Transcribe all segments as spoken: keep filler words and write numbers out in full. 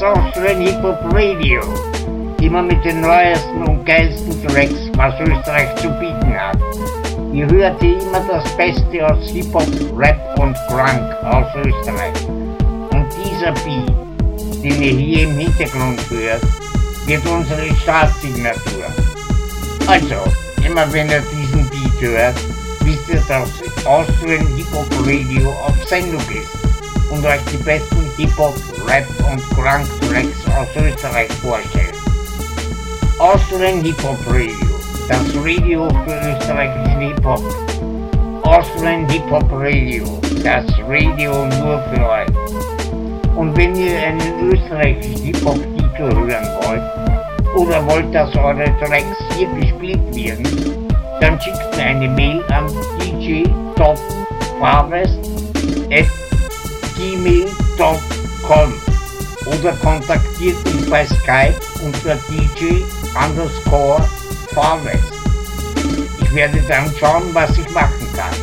Austrian Hip-Hop Radio. Immer mit den neuesten und geilsten Tracks, was Österreich zu bieten hat. Ihr hört hier immer das Beste aus Hip-Hop, Rap und Grunk aus Österreich. Und dieser Beat, den ihr hier im Hintergrund hört, wird unsere Startsignatur. Also, immer wenn ihr diesen Beat hört, wisst ihr, dass Austrian Hip-Hop Radio auf Sendung ist und euch die besten Hip-Hop, Rap und Grunk-Tracks aus Österreich vorstellt. Austrian Hip-Hop Radio, das Radio für österreichischen Hip-Hop. Austrian Hip-Hop Radio, das Radio nur für euch. Und wenn ihr einen österreichischen Hip-Hop-Titel hören wollt oder wollt, dass eure Tracks hier gespielt werden, dann schickt mir eine Mail an d j punkt farwest at gmail punkt com oder kontaktiert mich bei Skype unter d j underscore farwest. Ich werde dann schauen, was ich machen kann.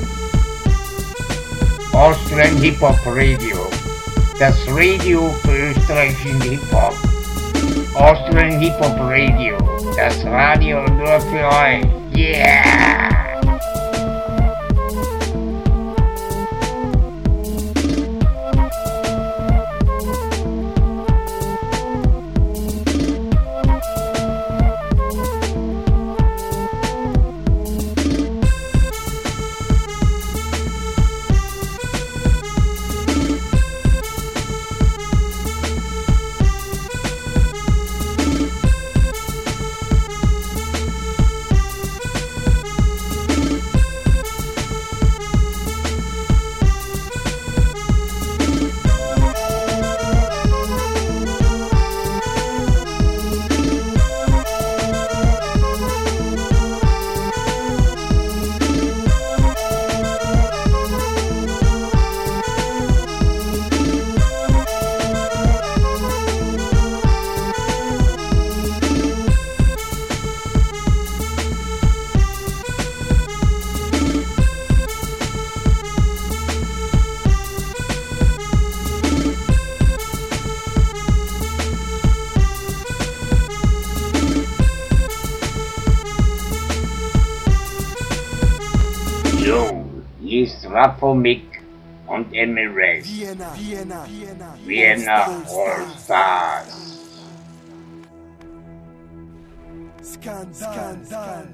Austrian Hip-Hop Radio, das Radio für österreichischen Hip-Hop. Austrian Hip-Hop Radio, das Radio nur für euch. Yeah! Rafomic und Emirates. Vienna, Vienna, Vienna, Vienna All Stars. Skandal.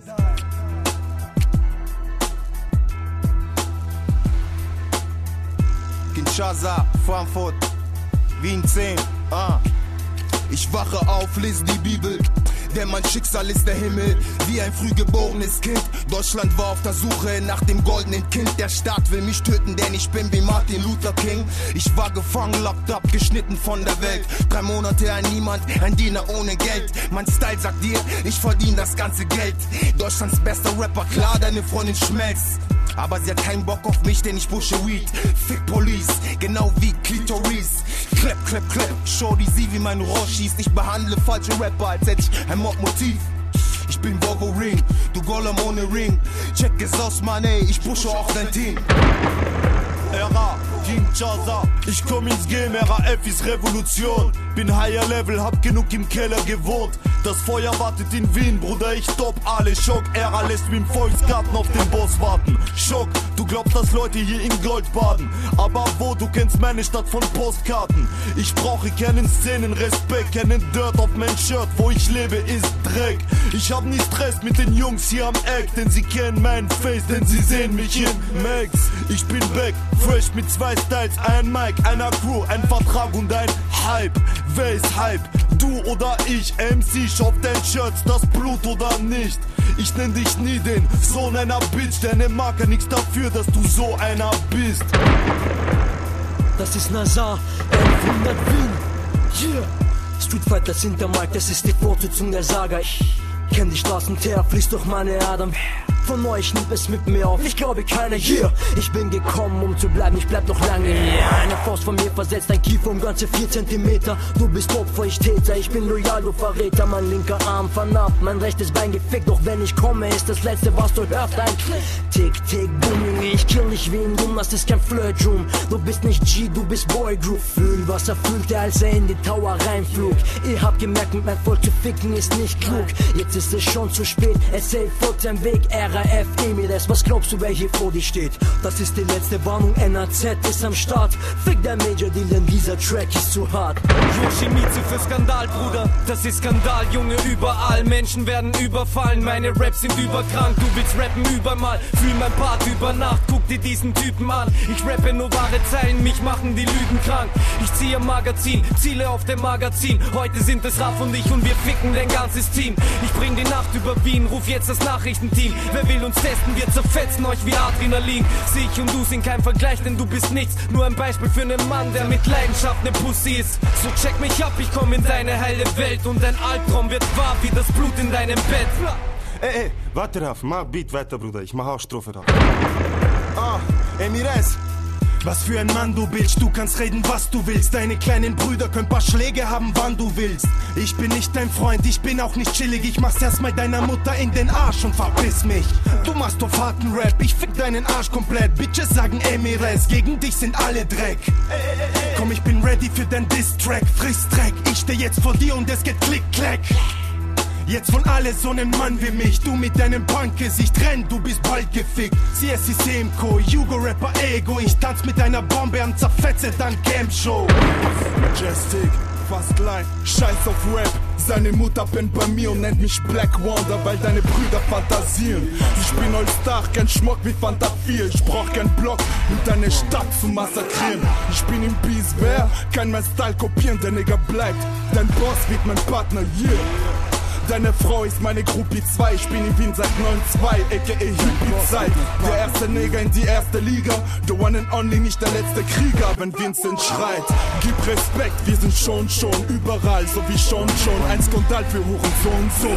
Kinshasa, Frankfurt, Wien zehn. Ah. Ich wache auf, lese die Bibel. Denn mein Schicksal ist der Himmel, wie ein frühgeborenes Kind. Deutschland war auf der Suche nach dem goldenen Kind. Der Staat will mich töten, denn ich bin wie Martin Luther King. Ich war gefangen, locked up, geschnitten von der Welt. Drei Monate ein Niemand, ein Diener ohne Geld. Mein Style sagt dir, ich verdiene das ganze Geld. Deutschlands bester Rapper, klar, deine Freundin schmelzt. Aber sie hat keinen Bock auf mich, denn ich pushe Weed. Fick Police, genau wie Klitoris. Clap, clap, clap, Shorty, sieh wie mein Rohr schießt. Ich behandle falsche Rapper, als hätte ich ein Mordmotiv. Ich bin Wolverine, du Golem ohne Ring. Check es aus, Mann, ey, ich pushe auch dein Team. Ära, Kinshasa, ich komm ins Game, Ära F ist Revolution. Bin higher Level, hab genug im Keller gewohnt. Das Feuer wartet in Wien, Bruder, ich top alle. Schock, Ära lässt wie im Volksgarten auf den Boss warten. Schock, du glaubst, dass Leute hier in Gold baden. Aber wo, du kennst meine Stadt von Postkarten. Ich brauche keinen Szenen, Respekt, keinen Dirt auf mein Shirt. Wo ich lebe ist Dreck. Ich hab nie Stress mit den Jungs hier am Eck, denn sie kennen mein Face, denn sie sehen mich in Max. Ich bin back, fresh mit zwei Styles, ein Mic, einer Crew, ein Vertrag und ein Hype. Wer ist Hype? Du oder ich? M C, schaut dein Shirts, das Blut oder nicht? Ich nenn dich nie den Sohn einer Bitch, deine Marke nix dafür, dass du so einer bist. Das ist Nazar, elfhundert Wien. Yeah. Streetfighter sind der Markt, das ist die Fortsetzung der Saga. Ich kenn die Straßenteer, fließt durch meine Adern. von euch nimmt es mit mir auf. Ich glaube keiner hier. Ich bin gekommen, um zu bleiben, ich bleib noch lange hier. Eine Faust von mir versetzt ein Kiefer um ganze vier Zentimeter. Du bist Opfer, ich Täter, ich bin loyal, du Verräter. Mein linker Arm vernarbt, mein rechtes Bein gefickt. Doch wenn ich komme, ist das letzte, was du hörst, ein Tick, Tick, Boom, Junge. Ich kill nicht wie ein Dumm, das ist kein Flirt-Room. Du bist nicht G, du bist Boy Group. Fühl, was er fühlte, als er in die Tower reinflog. Ihr habt gemerkt, mit meinem Volk zu ficken ist nicht klug. Jetzt ist es schon zu spät, S A folgt sein Weg. R A F, Emiles, was glaubst du, wer hier vor dir steht? Das ist die letzte Warnung, N A Z ist am Start. Fick der Major Deal, denn dieser Track ist zu hart. Yoshimitsu für Skandal, Bruder, das ist Skandal, Junge, überall. Menschen werden überfallen, meine Raps sind überkrank. Du willst rappen übermal, fühl mein Part über Nacht. Guck dir diesen Typen an, ich rappe nur wahre Zeilen, mich machen die Lügen krank. Ich ziehe am Magazin, Ziele auf dem Magazin. Heute sind es Raff und ich und wir ficken dein ganzes Team. Ich bring die Nacht über Wien, ruf jetzt das Nachrichtenteam. Wer will uns testen, wir zerfetzen euch wie Adrenalin. Sieh ich und du sind kein Vergleich, denn du bist nichts. Nur ein Beispiel für einen Mann, der mit Leidenschaft ne Pussy ist. So check mich ab, ich komm in deine heile Welt. Und dein Albtraum wird wahr wie das Blut in deinem Bett. Ey, ey, warte drauf, mach Beat weiter, Bruder, ich mach auch Strophe drauf. Ah, Emires. Was für ein Mann du bist, du kannst reden, was du willst. Deine kleinen Brüder können paar Schläge haben, wann du willst. Ich bin nicht dein Freund, ich bin auch nicht chillig. Ich mach's erstmal deiner Mutter in den Arsch und verpiss mich. Du machst auf harten Rap, ich fick deinen Arsch komplett. Bitches sagen Emires, gegen dich sind alle Dreck. Komm, ich bin ready für dein Diss-Track, friss Dreck. Ich steh jetzt vor dir und es geht klick-klack. Jetzt wollen alle so einen Mann wie mich. Du mit deinem Punkgesicht renn, du bist bald gefickt. C S I Semco, Jugo-Rapper Ego. Ich tanz mit deiner Bombe und zerfetze dann Camp Show. Majestic, fast klein, scheiß auf Rap. Seine Mutter pennt bei mir und nennt mich Black Wonder, weil deine Brüder fantasieren. Ich bin All-Star, kein Schmuck wie Fanta vier. Ich brauch kein Block, um deine Stadt zu massakrieren. Ich bin im Peace, wer kann mein Style kopieren? Der Nigger bleibt, dein Boss wird mein Partner, yeah. Deine Frau ist meine Groupie zwei, ich bin in Wien seit neun zwei, aka Hippie-Zeit. Der erste Neger in die erste Liga, the one and only, nicht der letzte Krieger. Wenn Vincent schreit, gib Respekt, wir sind schon schon überall, so wie schon schon. Ein Skandal für Hurensohn, so.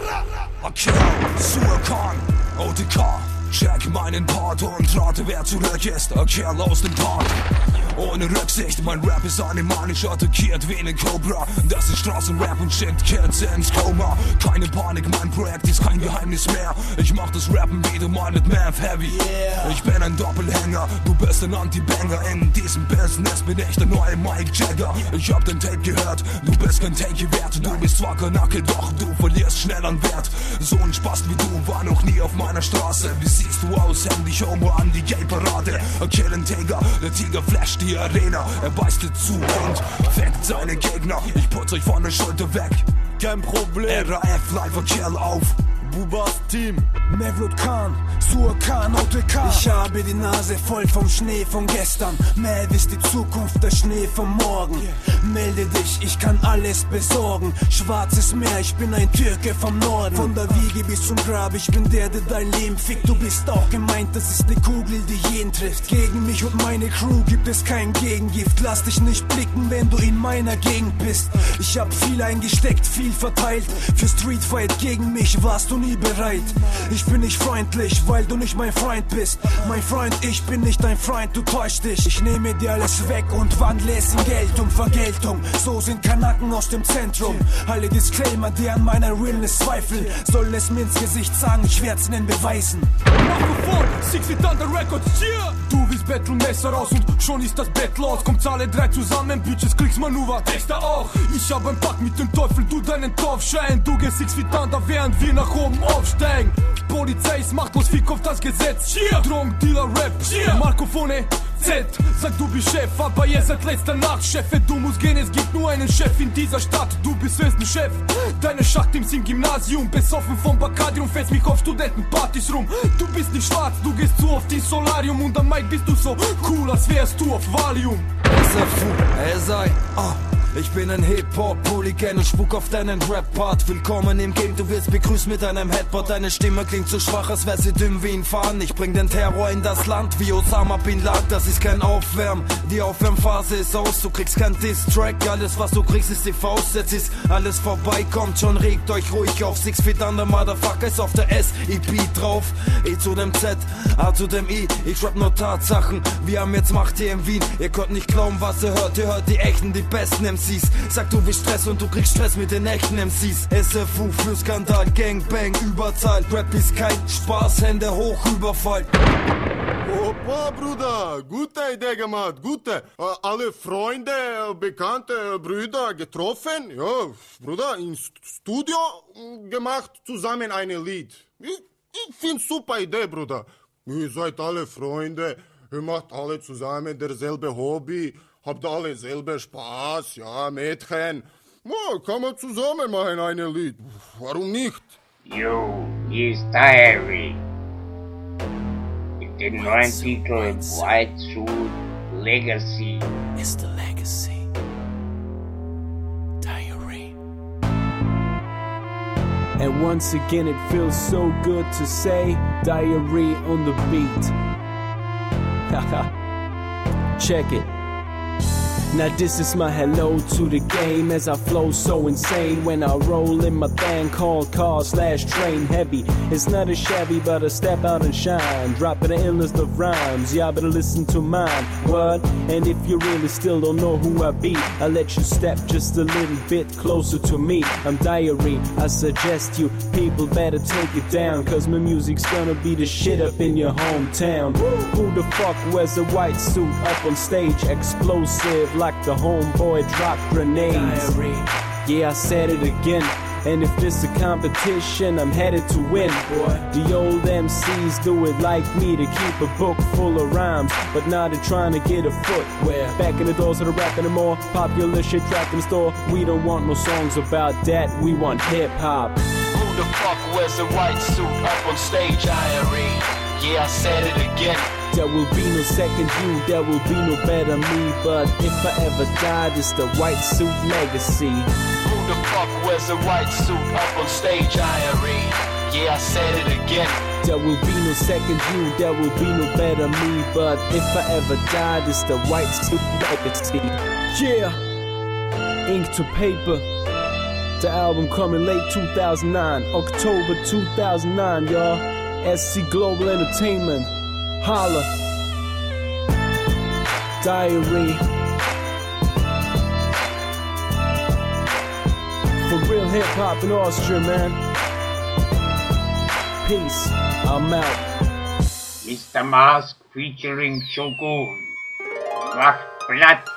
Okay, Suakan, O T K, check meinen Part und rate, wer zurück ist. Ein Kerl aus dem Park. Ohne Rücksicht, mein Rap ist animalisch attackiert wie eine Cobra. Das ist Straßenrap und schickt Kids ins Koma. Keine Panik, mein Projekt ist kein Geheimnis mehr. Ich mach das Rappen wieder mal mit Math Heavy. Ich bin ein Doppelhänger, du bist ein Anti-Banger. In diesem Business bin ich der neue Mike Jagger. Ich hab den Tape gehört, du bist kein Take wert. Du bist zwar Kanacke, doch du verlierst schnell an Wert. So ein Spast wie du war noch nie auf meiner Straße. Wie siehst du aus, Handy Homo an die Gay-Parade? A Killing Tiger, der Tiger flasht die Arena. Er beißt dir zu und fängt seine Gegner. Ich putz euch von der Schulter weg. Kein Problem. R A F, live Kill auf. Bubas Team. Mevlut Khan, Suakan, O T K. Ich habe die Nase voll vom Schnee von gestern. Mav ist die Zukunft, der Schnee von morgen. Melde dich, ich kann alles besorgen. Schwarzes Meer, ich bin ein Türke vom Norden. Von der Wiege bis zum Grab, ich bin der, der dein Leben fickt. Du bist auch gemeint, das ist eine Kugel, die jeden trifft. Gegen mich und meine Crew gibt es kein Gegengift. Lass dich nicht blicken, wenn du in meiner Gegend bist. Ich hab viel eingesteckt, viel verteilt. Für Streetfight gegen mich warst du nie bereit. Ich bin nicht freundlich, weil du nicht mein Freund bist. Mein Freund, ich bin nicht dein Freund, du täuschst dich. Ich nehme dir alles weg und wandle es in Geld um Vergeltung. So sind Kanaken aus dem Zentrum. Alle Disclaimer, die an meiner Realness zweifeln, sollen es mir ins Gesicht sagen, ich werd's ihnen beweisen. Mikrofon, Six Feet Under Records, yeah! Du willst Battle-Messer raus und schon ist das Bett los. Kommt alle drei zusammen, Bitches, Kriegsmanöver, Dexter auch. Ich hab ein Pakt mit dem Teufel, du deinen Torfschein. Du gehst Six Feet Under, während wir nach oben aufsteigen. Polizei ist machtlos, fick auf das Gesetz. Yeah. Drogendealer, Rap, yeah. Markofone, Z. Sag du bist Chef, aber ihr seid letzter Nacht. Chefe, du musst gehen, es gibt nur einen Chef in dieser Stadt. Du bist erst ein Chef. Deine Schachteams im Gymnasium, besoffen vom Bacardi und fährst mich auf Studentenpartys rum. Du bist nicht schwarz, du gehst zu oft ins Solarium und am Mic bist du so cool, als wärst du auf Valium. S F U, S I, ah. Ich bin ein Hip-Hop-Hooligan und spuck auf deinen Rap-Part. Willkommen im Game, du wirst begrüßt mit einem Headboard. Deine Stimme klingt so schwach, als wär sie dünn wie ein Faden. Ich bring den Terror in das Land wie Osama Bin Laden. Das ist kein Aufwärm, die Aufwärmphase ist aus. Du kriegst kein Diss-Track, alles was du kriegst ist die Faust. Jetzt ist alles vorbei, kommt schon, regt euch ruhig auf. Six Feet Under Motherfucker ist auf der S E P drauf. E zu dem Z, A zu dem I. Ich rap nur Tatsachen, wir haben jetzt Macht hier in Wien. Ihr könnt nicht glauben, was ihr hört, ihr hört die echten, die besten M Cs. Sag du willst Stress und du kriegst Stress mit den echten M Cs. S F U für Skandal, Gangbang, Überzahl. Rap ist kein Spaß, Hände hoch, Überfall. Opa, Bruder, gute Idee gemacht, gute. Äh, alle Freunde, Bekannte, Brüder getroffen, ja, Bruder, ins Studio gemacht, zusammen ein Lied. Ich, ich find's super Idee, Bruder. Ihr seid alle Freunde, ihr macht alle zusammen derselbe Hobby, habt alle selber Spaß, ja, Mädchen. Ja, kann man zusammen machen ein Lied, warum nicht? Yo, hier ist Diary. Mit dem neuen Titel White Suit Legacy. It's the legacy. Diary. And once again it feels so good to say Diary on the beat. Haha. Check it. Now this is my hello to the game as I flow so insane when I roll in my thing called car slash train heavy. It's not a Chevy but I step out and shine, dropping the illest of rhymes. Y'all better listen to mine. What? And if you really still don't know who I be, I'll let you step just a little bit closer to me. I'm Diary, I suggest you people better take it down, cause my music's gonna be the shit up in your hometown. Who the fuck wears a white suit up on stage, explosive like the homeboy dropped grenades? Diary. Yeah, I said it again. And if this a competition, I'm headed to win. Boy, the old M Cs do it like me to keep a book full of rhymes, but now they're trying to get a foot. Where back in the doors of the rapping and more popular shit trapped in the store. We don't want no songs about that, we want hip hop. Who the fuck wears a white suit up on stage? Diary. Yeah, I said it again. There will be no second you, there will be no better me. But if I ever die, it's the white suit legacy. Who the fuck wears a white suit up on stage? Diary. Yeah, I said it again. There will be no second you, there will be no better me. But if I ever die, it's the white suit legacy. Yeah, ink to paper. The album coming late two thousand nine, October two thousand nine, y'all. S C Global Entertainment. Holla. Diary. For real hip hop in Austria, man. Peace. I'm out. Mister Mask featuring Shogun. Macht Platz.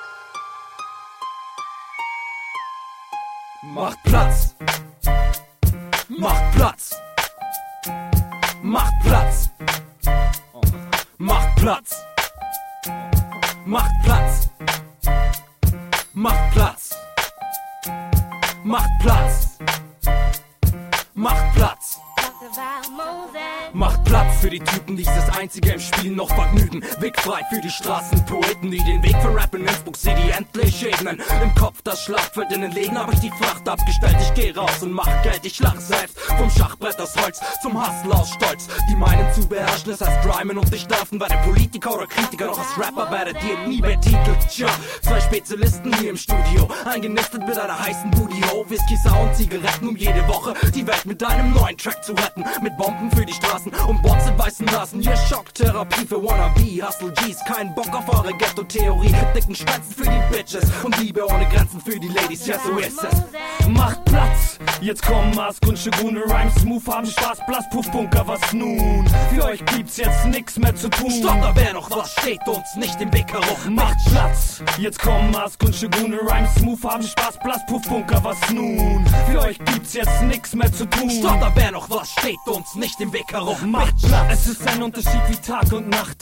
Macht Platz. Macht Platz. Macht Platz. Macht Platz. Macht Platz. Macht Platz. Macht Platz. Macht Platz. Macht Platz für die Typen, die sich das einzige im Spiel noch vergnügen. Wegfrei für die Straßenpoeten, die den Weg für Rap in Innsbruck City endlich ebnen. Im Kopf das Schlachtfeld, in den Läden hab ich die Fracht abgestellt. Ich geh raus und mach Geld, ich lach selbst. Vom Schachbrett aus Holz zum Hustle aus Stolz. Die meinen zu beherrschen, es heißt Rhymen und sich dürfen. Weil der Politiker oder Kritiker noch als Rapper werdet ihr nie betitelt. Tja, zwei Spezialisten hier im Studio, eingenistet mit einer heißen Booty Ho. Whisky, Sau und Zigaretten, um jede Woche die Welt mit einem neuen Track zu retten. Mit Bomben für die Straßen und Bots in weißen Nasen. Hier Schocktherapie für Wannabe, Hustle G's. Kein Bock auf eure Ghetto-Theorie. Dicken Schwänzen für die Bitches und Liebe ohne Grenzen für die Ladies. Ja, so ist es. Macht Platz. Jetzt kommen Mask und Shogun, Rhymes smooth, haben Spaß, Blass, Puff, Bunker, was nun? Für euch gibt's jetzt nix mehr zu tun. Stopp, da wär noch was, steht uns nicht im Weg herum. Macht Platz. Jetzt kommen Mask und Shogun, Rhymes smooth, haben Spaß, Blass, Puff, Bunker, was nun? Für euch gibt's jetzt nix mehr zu tun. Stopp, da wär noch was, steht uns nicht im Weg herum. Macht Platz. Es ist ein Unterschied wie Tag und Nacht.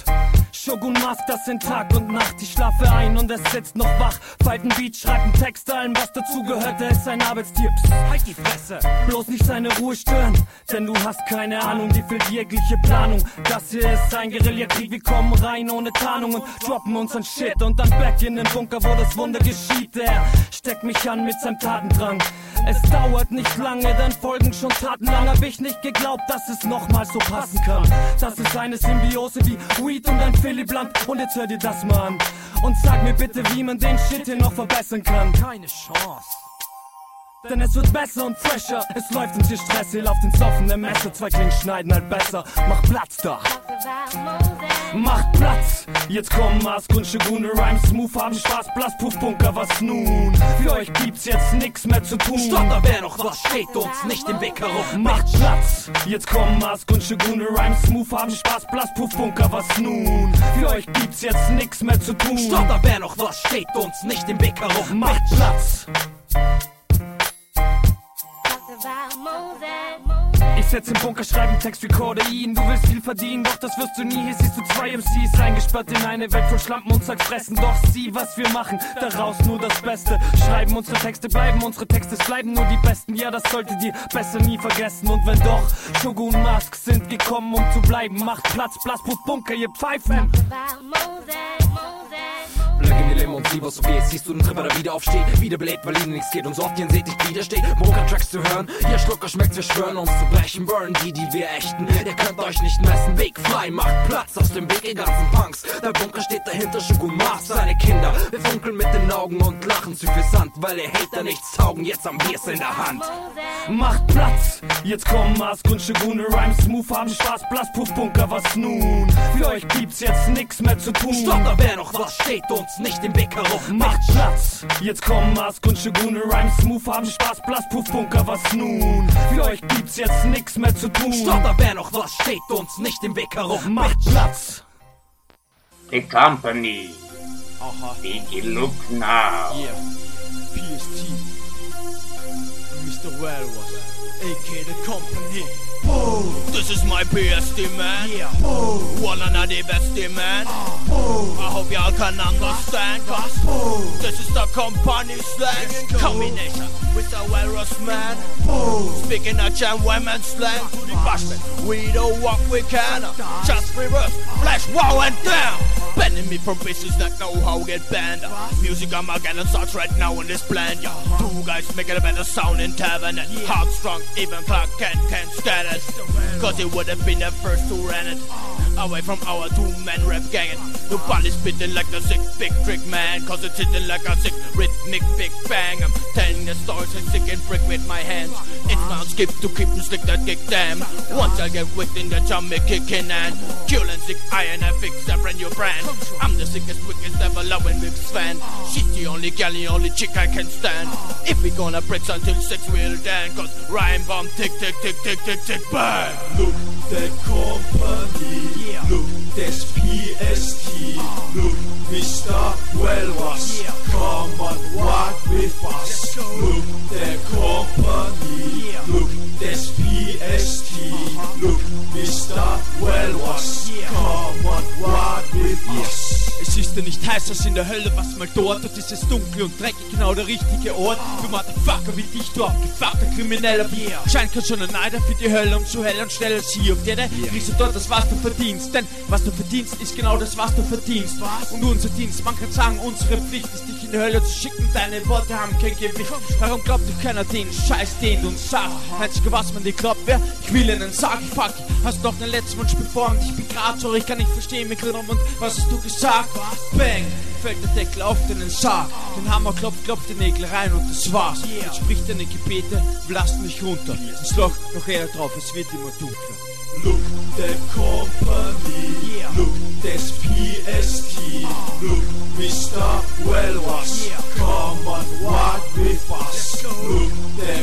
Shogun Mask, das sind Tag und Nacht. Ich schlafe ein und es sitzt noch wach. Pfeift ein Beat, schreibt einen Text, allem was dazugehört. Er ist ein Arbeitstier, psst, halt die Fresse. Bloß nicht seine Ruhe stören, denn du hast keine Ahnung, dir fehlt jegliche Planung. Das hier ist ein Guerillakrieg, wir kommen rein ohne Tarnung und droppen unseren Shit. Und dann back in den Bunker, wo das Wunder geschieht. Er steckt mich an mit seinem Tatendrang. Es dauert nicht lange, dann folgen schon Taten. Lang hab ich nicht geglaubt, dass es nochmal so passen kann. Das ist eine Symbiose wie Weed und ein Philipp Land. Und jetzt hör dir das mal an und sag mir bitte, wie man den Shit hier noch verbessern kann. Keine Chance. Denn es wird besser und fresher. Es läuft uns hier Stress, hier lauft ins offene Messer. Zwei Klingen schneiden halt besser. Mach Platz da. Macht Platz. Jetzt kommen Mask und Shogun, Rhymes smooth, haben Spaß, Blass, Puff, Bunker, was nun? Für euch gibt's jetzt nix mehr zu tun. Stopp, da wär noch was, steht uns nicht im Weg herum. Macht Platz. Jetzt kommen Mask und Shogun, Rhymes smooth, haben Spaß, Blass, Puff, Bunker, was nun? Für euch gibt's jetzt nix mehr zu tun. Stopp, da wär noch was, steht uns nicht im Weg herum. Macht Platz. Ich setz im Bunker, schreibe einen Text, recorde ihn. Du willst viel verdienen, doch das wirst du nie. Hier siehst du zwei M Cs eingesperrt in eine Welt voll Schlampen und Sackfressen. Doch sieh, was wir machen, daraus nur das Beste. Schreiben unsere Texte, bleiben unsere Texte, es bleiben nur die besten. Ja, das solltet ihr besser nie vergessen. Und wenn doch, Shogun Mask sind gekommen, um zu bleiben. Macht Platz, Blass, Puff, Bunker, ihr Pfeifen. Plug in die Limo und sieh, was so geht. Siehst du den Tripper, der wieder aufsteht, wiederbelebt, weil ihnen nichts geht. Und so oft ihr seht, ich widersteht, Bunker-Tracks zu hören. Ihr Schlucker schmeckt's, wir schwören, uns zu brechen. Burn die, die wir ächten. Ihr könnt euch nicht messen. Weg frei, macht Platz aus dem Weg, ihr ganzen Punks. Der Bunker steht dahinter, Shogun Mask, seine Kinder. Wir funkeln mit den Augen und lachen suffisant, weil ihr Hater nichts taugen. Jetzt haben wir's in der Hand. Macht Platz. Jetzt kommen Mask und Shogun, Rhymes smooth, haben Spaß, Blass, Puff, Bunker, was nun? Für euch gibt's jetzt nix mehr zu tun. Stopp, da wär noch was, steht uns nicht im Weg herum. Macht Platz. Jetzt kommen Mask und Shogun, Rhymes smooth, haben Spaß, Blass, Puff, Bunker, was nun? Für euch gibt's jetzt nix mehr zu tun. Stopp, da wär noch was, steht uns nicht im Weg herum. Macht Platz. The Company. Aha. Did you look now? Yeah. P S T. Mister Walrus, aka The Company. Oh, this is my P S T, man. Yeah. Oh, wanna know the best, man. Oh, I hope y'all can understand, cause oh, this is the company slang combination with the Walrus, man. Oh, speaking of Jam women slang to the bashment, we do what we can. Just reverse, flash, wow and down. Banning me from bitches that know how to get banned. Music Armageddon starts right now in this plan. Yo, two guys making a better sound in tavern and hard strong, even Clark Kent can't stand it. Cause he would have been the first to run it. Away from our two-man rap gang. Nobody spitting like a sick big trick man. Cause it's hitting like a sick rhythmic big bang. I'm telling the stories and sick and brick with my hands. It's my skip to keep them slick that kick them. Once I get within the jump me kicking and killing sick iron I fix a brand new brand. I'm the sickest, wickest, ever-loving mix fan. She's the only gal, the only chick I can stand. If we gonna break until six we'll dance. Cause rhyme bomb tick tick tick tick tick tick bang. Look, the company. Yeah. Look, there's P S T. Uh. Look, Mister Walrus. Yeah. Come on, walk with us. Look, the company. Yeah. Look, there's P S T. Uh-huh. Look, Mister Walrus. Yeah. Come on, walk with yeah. us. Es ist ja nicht heiß als in der Hölle, was mal dort. Dort ist es dunkel und dreckig, genau der richtige Ort. Für Motherfucker wie dich, du abgefuckter Krimineller. Yeah. Scheint kein schon ein Neider für die Hölle, umso heller und schneller als hier auf der Erde. Yeah. Kriegst du dort das, was du verdienst. Denn was du verdienst, ist genau das, was du verdienst. Was? Und unser Dienst, man kann sagen, unsere Pflicht ist, dich in die Hölle zu schicken. Deine Worte haben kein Gewicht. Warum glaubt dir keiner den Scheiß, den du uns sagst? Einzige, was man dir glaubt, wer? Ich will ihnen sagen, fuck, hast doch den letzten Wunsch beformt. Ich bin grad sorry, ich kann nicht verstehen, mit Grund und was hast du gesagt? Bang, fällt der Deckel auf den Sarg. Den Hammer klopft, klopft den Nägel rein und das war's. Jetzt spricht deine Gebete, lasst mich runter. Ins Loch noch eher drauf, es wird immer dunkler. Look, the company. Yeah. Look, there's P S T. Uh. Look, Mister Walrus. Yeah. Come on, walk with us. Look, the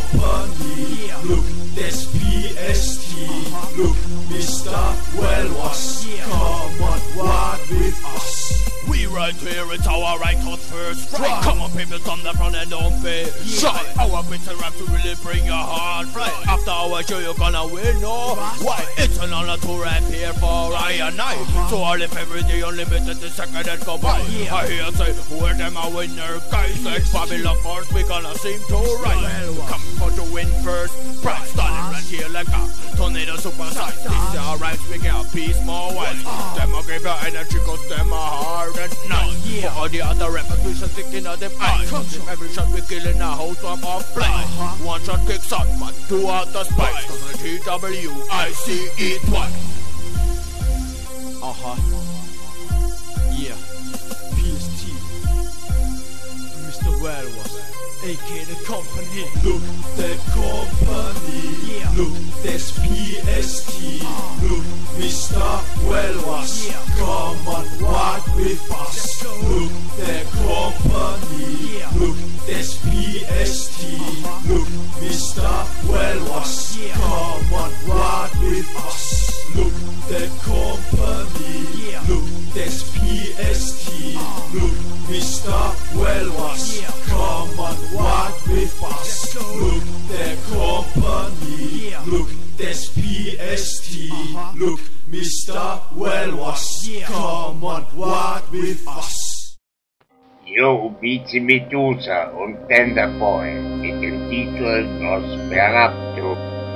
company. Yeah. Look, there's P S T. Uh-huh. Look, Mister Walrus. Yeah. Come on, walk with us. We run right here, it's our right to first strike. Come on people, come down front and don't be shy. Our beats and rap to really bring your heart right. After our show you're gonna win, no? Why? It's an honor to rap here for I and I. So I live every day unlimited, the second that go by. I hear say, where them a winner guys like Babylon first, we gonna seem to rise. Come for to win first, prize starting right here like a tornado super size. These are rhymes, we get peace more wise. Them a give your energy cause them a hard and nice. For all the other rappers we should stick in them eyes. Every shot we kill in a house I'm off play. One shot kicks out but two out the spice. Cause the T W I C E twice. Uh-huh. Yeah. P S T. Mister Werewolf, A K the company. Look, the company. Yeah. Look, das P S T. Look, Mister Welwas. Yeah. Come on, walk with us. Look, the company. Yeah. Look, das P S T. Uh-huh. Look, Mister Welwas. Yeah. Come on, walk with us. Look, the company. Yeah. Look, das P S T. Uh-huh. Look, Mister Welwas. Yeah. Come on, walk with us. Look, the company. Yeah. Look, das P S T. Uh-huh. Look, Mister Welwas. Yeah. Come on, walk with us. Yo, Bizi Medusa und Tenderboy mit dem Titel Nosferatu.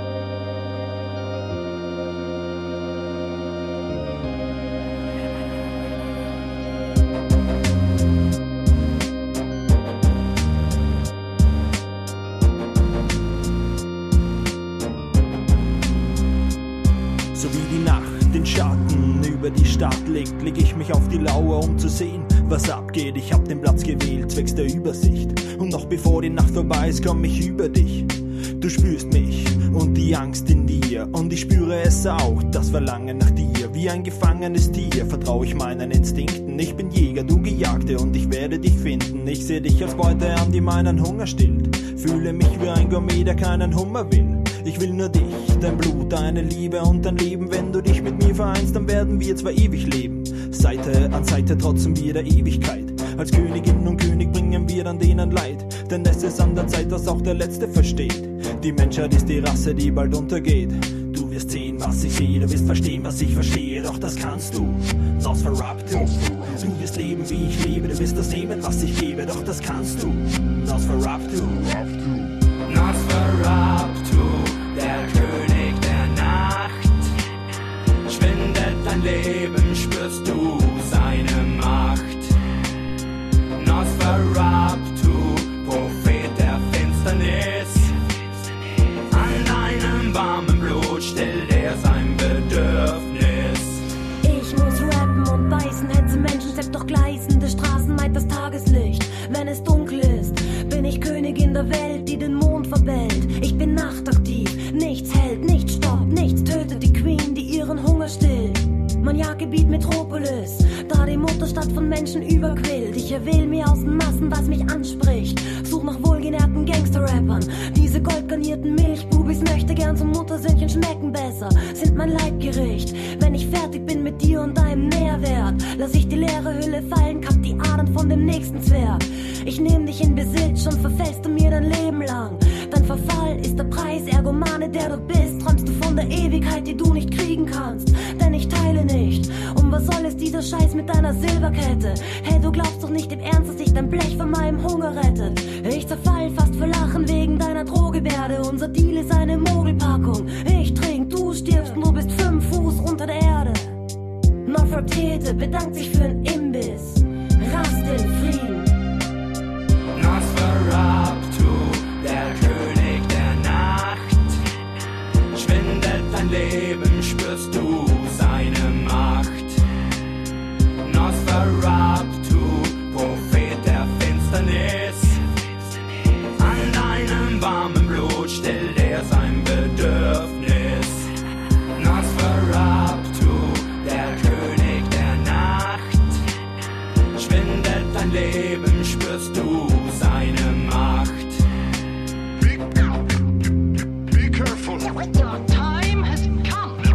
So wie die Nacht den Schatten über die Stadt legt, leg ich mich auf die Lauer, um zu sehen, was abgeht. Ich hab den Platz gewählt, zwecks der Übersicht. Und noch bevor die Nacht vorbei ist, komm ich über dich. Du spürst mich und die Angst in dir. Und ich spüre es auch, das Verlangen nach dir. Wie ein gefangenes Tier vertraue ich meinen Instinkten. Ich bin Jäger, du Gejagte und ich werde dich finden. Ich seh dich als Beute an, die meinen Hunger stillt. Fühle mich wie ein Gourmet, der keinen Hummer will. Ich will nur dich, dein Blut, deine Liebe und dein Leben. Wenn du dich mit mir vereinst, dann werden wir zwar ewig leben. Seite an Seite trotzen wir der Ewigkeit. Als Königin und König bringen wir dann denen Leid. Denn es ist an der Zeit, dass auch der Letzte versteht. Die Menschheit ist die Rasse, die bald untergeht. Du wirst sehen, was ich sehe, du wirst verstehen, was ich verstehe. Doch das kannst du, Nosferatu. Du wirst leben, wie ich lebe, du wirst das nehmen, was ich gebe. Doch das kannst du, Nosferatu. Nosferatu, der König der Nacht. Schwindet dein Leben, spürst du seine Macht. Nosferatu, Prophet der Finsternis. An deinem warmen Blut stillt er sein Bedürfnis. Ich muss rappen und beißen, hetze Menschen, selbst doch gleißende Straßen meint das Tageslicht. Wenn es dunkel ist, bin ich Königin der Welt, die den Mond verbellt. Ich bin nachtaktiv, nichts hält, nichts stoppt, nichts tötet die Queen, die ihren Hunger stillt. Mein Jagdgebiet Metropolis, da die Mutterstadt von Menschen überquillt. Ich erwähl mir aus den Massen, was mich anspricht. Such nach wohlgenährten Gangster-Rappern. Diese goldgarnierten Milchbubis möchte gern zum Muttersöhnchen schmecken besser. Sind mein Leibgericht. Wenn ich fertig bin mit dir und deinem Nährwert, lass ich die leere Hülle fallen, kapp die Adern von dem nächsten Zwerg. Ich nehm dich in Besitz, schon verfällst du mir dein Leben lang. Dein Verfall ist der Preis, Ergomane, der du bist. Träumst du von der Ewigkeit, die du nicht kriegen kannst. Denn ich teile nicht. Und was soll es dieser Scheiß mit deiner Silberkette? Hey, du glaubst doch nicht im Ernst, dass ich dein Blech von meinem Hunger rettet. Ich zerfall fast vor Lachen wegen deiner Drohgebärde. Unser Deal ist eine Mogelpackung. Ich trink, du stirbst, du bist fünf Fuß unter der Erde. Nosferatu bedankt sich für ein Imbiss. Rast in Frieden. Nosferatu, der König der Nacht. Schwindet dein Leben, spürst du seine Macht. Nosferatu, Prophet der Finsternis. An deinem warmen Blut stillt er sein Bedürfnis. Nosferatu, der König der Nacht. Schwindet dein Leben, spürst du seine Macht. Be, be careful. Your time has come.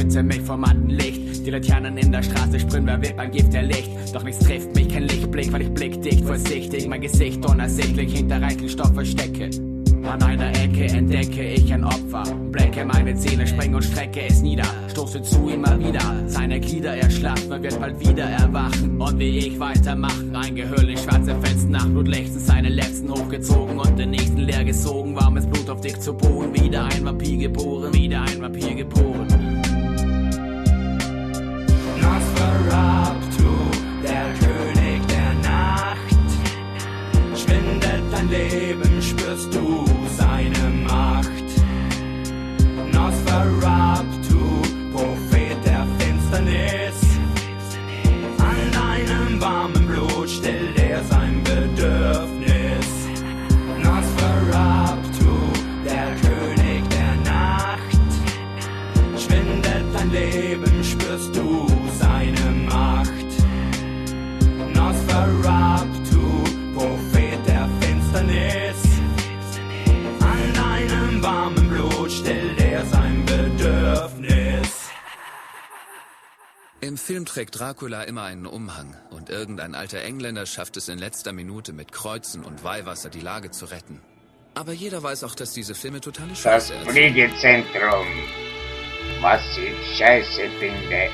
schütze mich vom matten Licht. Die Laternen in der Straße sprühen, wer wird beim Gift der Licht. Doch nichts trifft mich, kein Lichtblick, weil ich blickdicht, vorsichtig, mein Gesicht unersichtlich hinter Reichenstoff verstecke. An einer Ecke entdecke ich ein Opfer, blecke meine Seele, spring und strecke es nieder, stoße zu immer wieder, seine Glieder erschlafft, man wird bald wieder erwachen und wie ich weitermachen, ein Gehirn in schwarze Fenster, nach Blut lechzen, seine letzten hochgezogen und den nächsten leer gesogen, warmes Blut auf dich zu bohren, wieder ein Vampir geboren, wieder ein Vampir geboren. Nosferatu, der König der Nacht, schwindet dein Leben, spürst du seine Macht. Nosferatu, Prophet der Finsternis, an deinem warmen Blut stillt er sein Bedürfnis. Nosferatu, der König der Nacht, schwindet dein Leben, spürst du seine Macht. Nosferatu, Prophet der Finsternis, an deinem warmen Blut stillt er sein Bedürfnis. Im Film trägt Dracula immer einen Umhang und irgendein alter Engländer schafft es in letzter Minute mit Kreuzen und Weihwasser die Lage zu retten. Aber jeder weiß auch, dass diese Filme totale Scheiße sind. Das Pflegezentrum, was ich scheiße finde.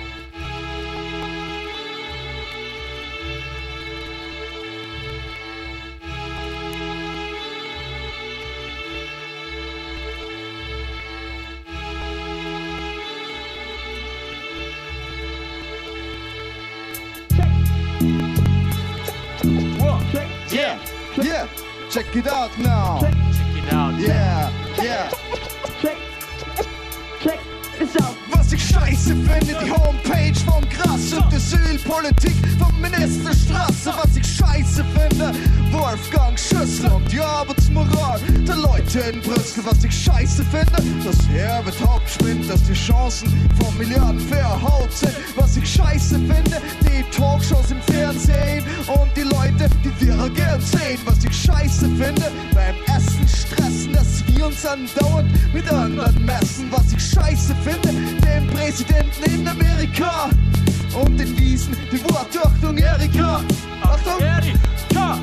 Yeah, yeah, check it out now. Check, check it out. Yeah, yeah. Check, check this out. Was ich scheiße finde, die Homepage vom Gras und die Asylpolitik vom Minister Straße. Was ich scheiße finde, Wolfgang Schüssel und die Arbeitsmoral der Leute in Brüssel. Was ich scheiße finde, dass Herbert Hauptschwind, dass die Chancen von Milliarden verhaut sind. Was ich scheiße finde, die Talkshows im Fernsehen und die Leute, die wir gern sehen. Was ich scheiße finde, beim Essen stressen, dass wir uns andauernd mit anderen messen. Was ich scheiße finde, den Präsidenten in Amerika und in Wiesen die Wortachtung Erika. Achtung! Erika!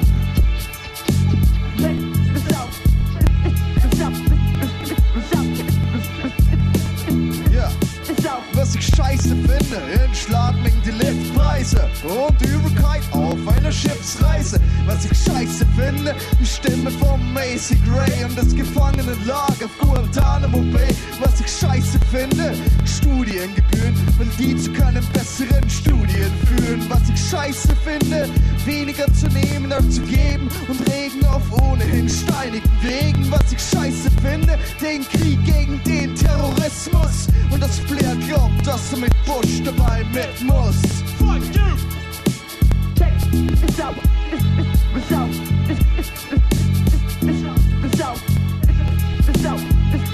Ja, was ich scheiße finde, entschlagen die Liftpreise und Übelkeit auf einer Schiffsreise. Was ich scheiße finde, die Stimme von Macy Gray und das Gefangenenlager Guantanamo Bay. Was ich scheiße finde, Studiengebühren, weil die zu keinen besseren Studien führen. Was ich scheiße finde, weniger zu nehmen als zu geben und Regen auf ohnehin steinigen Wegen. Was ich scheiße finde, den Krieg gegen den Terrorismus und das Flair glaubt, dass er mit Bush dabei mit muss. Fuck you! Check this out. This out. This out. This out. This out.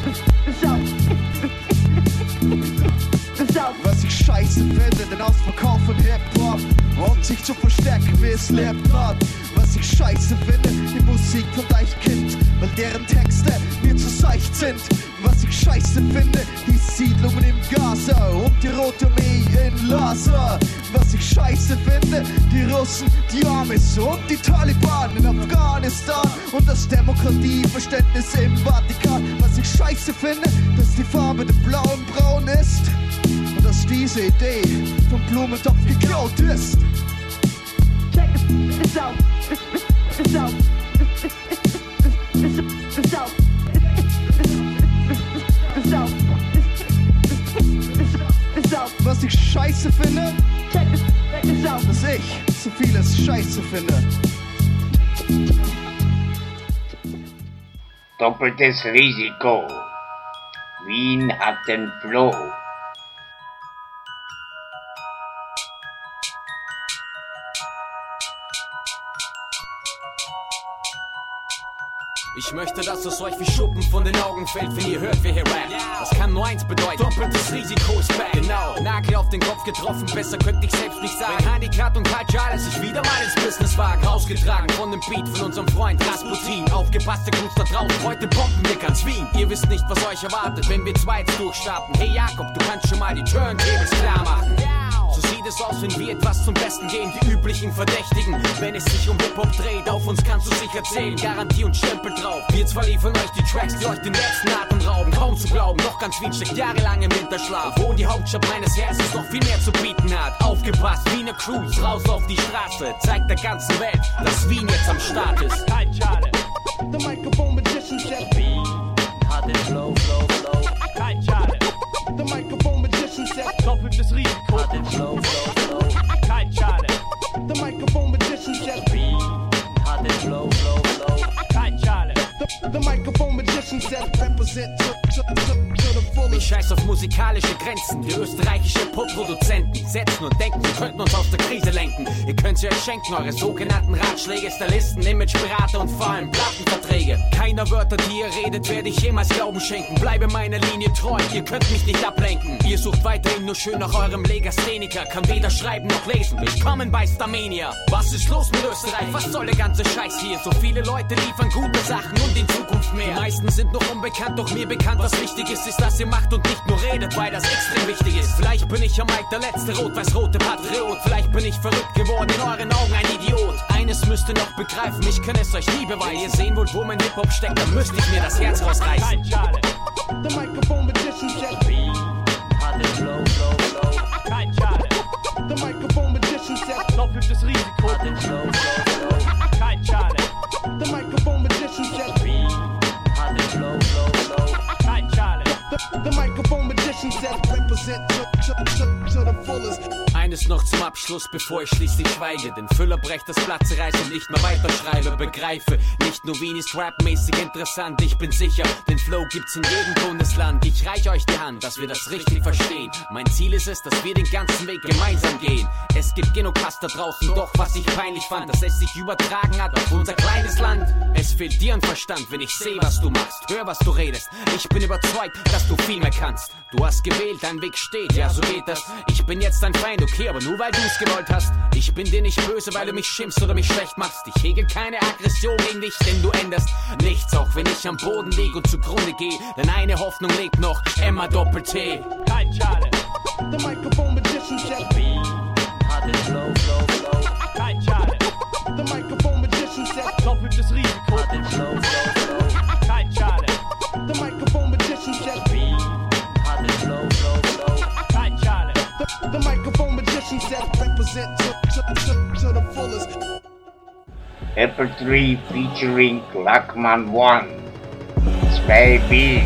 This out. Was ich scheiße finde, den Ausverkauf von Hip-Hop und sich zu verstecken wie es Slipknot. Was ich scheiße finde, die Musik von Deichkind, weil deren Texte mir zu seicht sind. Was ich scheiße finde, die Siedlungen im Gaza und die Rote Armee in Lhasa. Was ich scheiße finde, die Russen, die Amis und die Taliban in Afghanistan und das Demokratieverständnis im Vatikan. Was ich scheiße finde, dass die Farbe der blauen braun ist und dass diese Idee vom Blumentopf geklaut ist. Check this out. This out. This out. Was ich scheiße finde, dass ich so vieles scheiße finde. Doppeltes Risiko. Wien hat den Floh. Ich möchte, dass es euch wie Schuppen von den Augen fällt, wenn ihr hört, wer hier rappt. Das kann nur eins bedeuten, doppeltes Risiko ist back. Genau, Nagel auf den Kopf getroffen, besser könnte ich selbst nicht sagen. Wenn Handikat und Kajal sich wieder mal ins Business wagen, rausgetragen von dem Beat von unserem Freund Rasputin. Aufgepasste Crews da draußen, heute bomben wir ganz Wien. Ihr wisst nicht, was euch erwartet, wenn wir zwei jetzt durchstarten. Hey Jakob, du kannst schon mal die Turntables klar machen. So sieht es aus, wenn wir etwas zum Besten gehen, die üblichen Verdächtigen. Wenn es sich um Hip-Hop dreht, auf uns kannst du sicher zählen, Garantie und Stempel drauf. Wir zwar liefern euch die Tracks, die euch den letzten Atem rauben. Kaum zu glauben, noch ganz Wien steckt jahrelang im Winterschlaf. Wo die Hauptstadt meines Herzens noch viel mehr zu bieten hat. Aufgepasst, Wiener Crews, raus auf die Straße. Zeigt der ganzen Welt, dass Wien jetzt am Start ist. Hi Charlie, the microphone magician said Wien hat den Flow, Flow, Flow. Hi Charlie, the microphone magician said doppeltes Risiko hat den Flow, Flow, Flow. Hi Charlie, the microphone magician said Wien hat den Flow, Flow, Flow. Hi Charlie, the, the microphone magician said represent to, to, to, to the fullest. Ich scheiß auf musikalische Grenzen. Die österreichische Pop-Produzenten setzen und denken, sie könnten uns aus der Krise lenken. Ihr könnt sie euch schenken, eure sogenannten Ratschläge, Stylisten, Imageberater und vor allem Plattenverträge. Keiner Wörter, die ihr redet, werde ich jemals Glauben schenken. Bleibe meiner Linie treu, ihr könnt mich nicht ablenken. Ihr sucht weiterhin nur schön nach eurem Legastheniker, kann weder schreiben noch lesen. Willkommen bei Starmania. Was ist los mit Österreich? Was soll der ganze Scheiß hier? So viele Leute liefern gute Sachen und in Zukunft mehr. Die meisten sind noch unbekannt, doch mir bekannt. Was wichtig ist, ist, dass ihr macht und nicht nur redet, weil das extrem wichtig ist. Vielleicht bin ich am Mike der letzte rot-weiß-rote Patriot. Vielleicht bin ich verrückt geworden, in euren Augen ein Idiot. Eines müsst ihr noch begreifen, ich kann es euch liebe, weil ihr sehen wollt, wo mein Hip-Hop steckt, dann müsste ich mir das Herz rausreißen. Hi Charlie, the microphone magician said Wien hat den Flow, Flow, Flow. Hi Charlie, the microphone magician said doppeltes Risiko hat den Flow, Flow, Flow. Hi Charlie, the microphone magician said Wien hat den Flow, Flow, Flow. Hi Charlie, the, the microphone magician said represent to, to, to, to the fullest. Eines noch zum Abschluss, bevor ich schließlich schweige. Den Füller brecht das Blatt zerreiß und nicht mehr weiterschreibe. Begreife, nicht nur Wien ist rapmäßig interessant. Ich bin sicher, den Flow gibt's in jedem Bundesland. Ich reich euch die Hand, dass wir das richtig verstehen. Mein Ziel ist es, dass wir den ganzen Weg gemeinsam gehen. Es gibt genug Hass da draußen, doch was ich peinlich fand, dass es sich übertragen hat auf unser kleines Land. Es fehlt dir an Verstand, wenn ich sehe, was du machst. Hör, was du redest. Ich bin überzeugt, dass du viel mehr kannst. Du hast gewählt, dein Weg steht, ja, so geht das. Ich bin jetzt dein Feind, okay, aber nur weil du es gewollt hast. Ich bin dir nicht böse, weil du mich schimpfst oder mich schlecht machst. Ich hege keine Aggression gegen dich, denn du änderst nichts, auch wenn ich am Boden lieg und zugrunde gehe. Denn eine Hoffnung lebt noch, Emma Doppel-T. Hi Charlie, the microphone magician said Wien hat den Flow, Flow, Flow. Hi Charlie, the microphone magician said doppeltes Risiko hat den Flow, Flow, Flow. Hi Charlie, the microphone magician said Wien hat den Flow, Flow, Flow. Hi Charlie, the, the microphone magician said represent to, to, to, to the fullest. Apple Tree featuring Lackman One. Zwei Beats.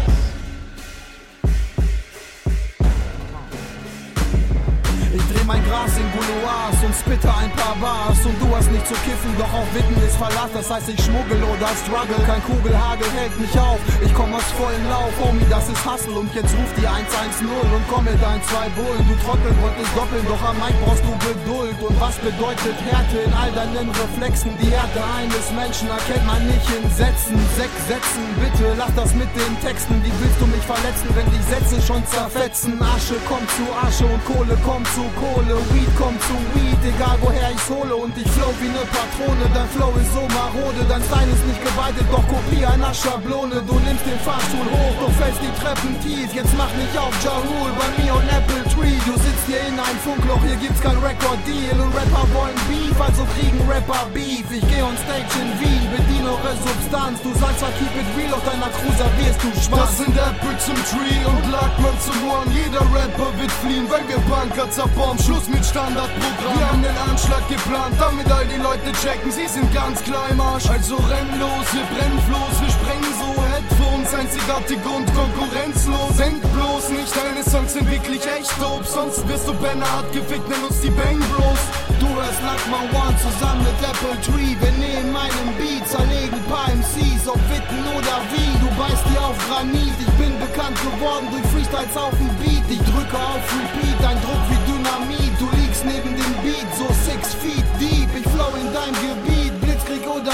Ich dreh mein Gras in Gouloirs und spitte ein paar Bars. Und du hast nicht zu kiffen, doch auch Witten ist Verlass. Das heißt, ich schmuggel oder struggle. Kein Kugelhagel hält mich auf. Ich komm aus vollem Lauf, Homie, das ist Hustle. Und jetzt ruft die eins eins null und komm mit deinen zwei Bullen. Du Trottel wolltest doppeln, doch am Mic brauchst du Geduld. Und was bedeutet Härte in all deinen Reflexen? Die Härte eines Menschen erkennt man nicht in Sätzen. Sechs Sätzen, bitte lass das mit den Texten. Wie willst du mich verletzen, wenn die Sätze schon zerfetzen? Asche kommt zu Asche und Kohle kommt zu Kohle, Weed kommt zu Weed, egal woher ich's hole. Und ich flow wie ne Patrone, dein Flow ist so marode. Dein Style ist nicht geweitet, doch Kopie einer Schablone. Du nimmst den Fahrstuhl hoch, doch fällst die Treppen tief. Jetzt mach nicht auf Ja Rule bei mir und Apple Tree. Du sitzt hier in einem Funkloch, hier gibt's kein Record-Deal. Und Rapper wollen Beef, also kriegen Rapper Beef. Ich geh on Stage in Wien, bediene eure Substanz. Du sagst zwar keep it real, auf deiner Cruiser wirst du schwarz. Das sind Apple zum Tree und Lackman zum One. Jeder Rapper wird fliehen, wenn wir Bunker zerbomben. Schluss mit Standardprogramm. Wir haben den Anschlag geplant, damit all die Leute checken, sie sind ganz klar im Arsch. Also renn los, wir brennen Floß, wir sprengen so Headphones, einzigartig und konkurrenzlos. Denk bloß nicht, deine Songs sind wirklich echt dope, sonst wirst du Banner hart gefickt, nenn uns die Bang Bros. Du hörst Lackman One zusammen mit Apple Tree. Wir nehmen meinen Beat, zerlegen paar M Cs, ob Witten oder wie. Du beißt dir auf Granit, ich bin bekannt geworden durch Freestyles auf dem Beat. Ich drücke auf Repeat, ein Druck wie Dynamit. Du liegst neben dem Beat, so six feet deep. Ich flow in deinem Gebiet, Blitzkrieg oder Beef.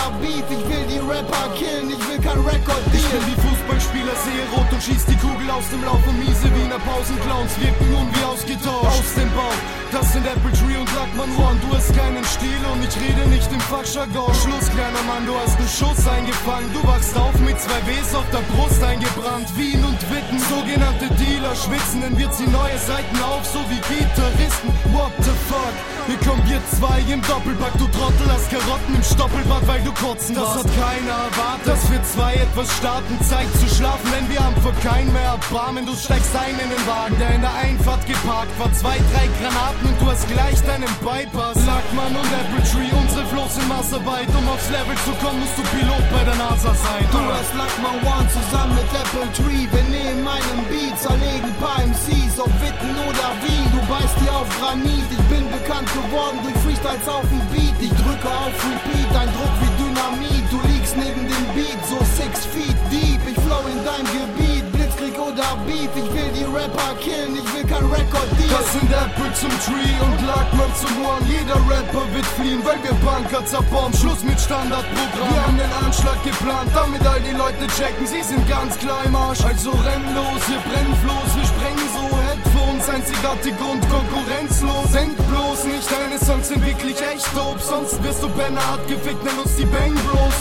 ich will die Rapper killen, ich will kein Record-Deal. Ich bin wie Fußballspieler, sehe rot und schieß die Kugel aus dem Lauf. Und miese Wiener Pausenclowns wirken nun wie ausgetauscht. Aus dem Bauch, das sind Apple Tree und Lackmann One. Du hast keinen Stil und ich rede nicht im Fachjargon. Schluss, kleiner Mann, du hast einen Schuss eingefangen. Du wachst auf mit zwei Ws auf der Brust eingebrannt. Wien und Witten, sogenannte Dealer schwitzen, denn wir ziehen neue Seiten auf, so wie Gitarristen. What the fuck? Hier kommen wir zwei im Doppelpack, du Trottel, hast Karotten im Stoppelbad, weil du kotzen warst. Das hat keiner erwartet, dass wir zwei etwas starten. Zeit zu schlafen, denn wir haben vor keinem mehr Erbarmen. Du steigst ein in den Wagen, der in der Einfahrt geparkt war. Zwei, drei Granaten und du hast gleich deinen Bypass. Lackmann und Apple Tree, unsere Flows in Massarbeit. Um aufs Level zu kommen, musst du Pilot bei der NASA sein. Du hast Lackmann One zusammen mit Apple Tree. Wir nehmen meinen Beat, zerlegen paar M Cs, ob Witten oder wie. Du beißt dir auf Granit, ich bin bekannt geworden durch Freestyles auf dem Beat. Ich drücke auf Repeat, ein Druck wie Dynamit. Du liegst neben dem Beat, so six feet deep. Ich flow in dein Gebiet, Blitzkrieg oder Beat. Ich will die Rapper killen, ich will kein Record-Deal. Das sind Apple zum Tree und Lackmann zum One. Jeder Rapper wird fliehen, weil wir Bunker zerbomben. Schluss mit Standardprogramm. Wir haben den Anschlag geplant, damit all die Leute checken, sie sind ganz klar im Arsch. Also renn los, wir brennen Floß, wir sprengen so Headphones. Einzigartig und konkurrenzlos. Denk bloß nicht, deine Songs sind wirklich echt dope. Sonst wirst du Banner hart gefickt, nenn uns die Bang Bros.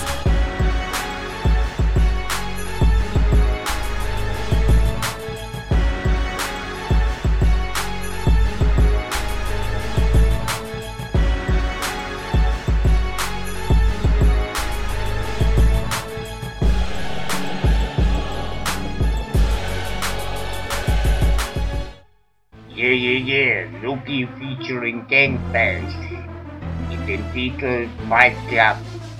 Yeah, yeah, yeah, Luki featuring Gangbangs in dem Titel Fight Club.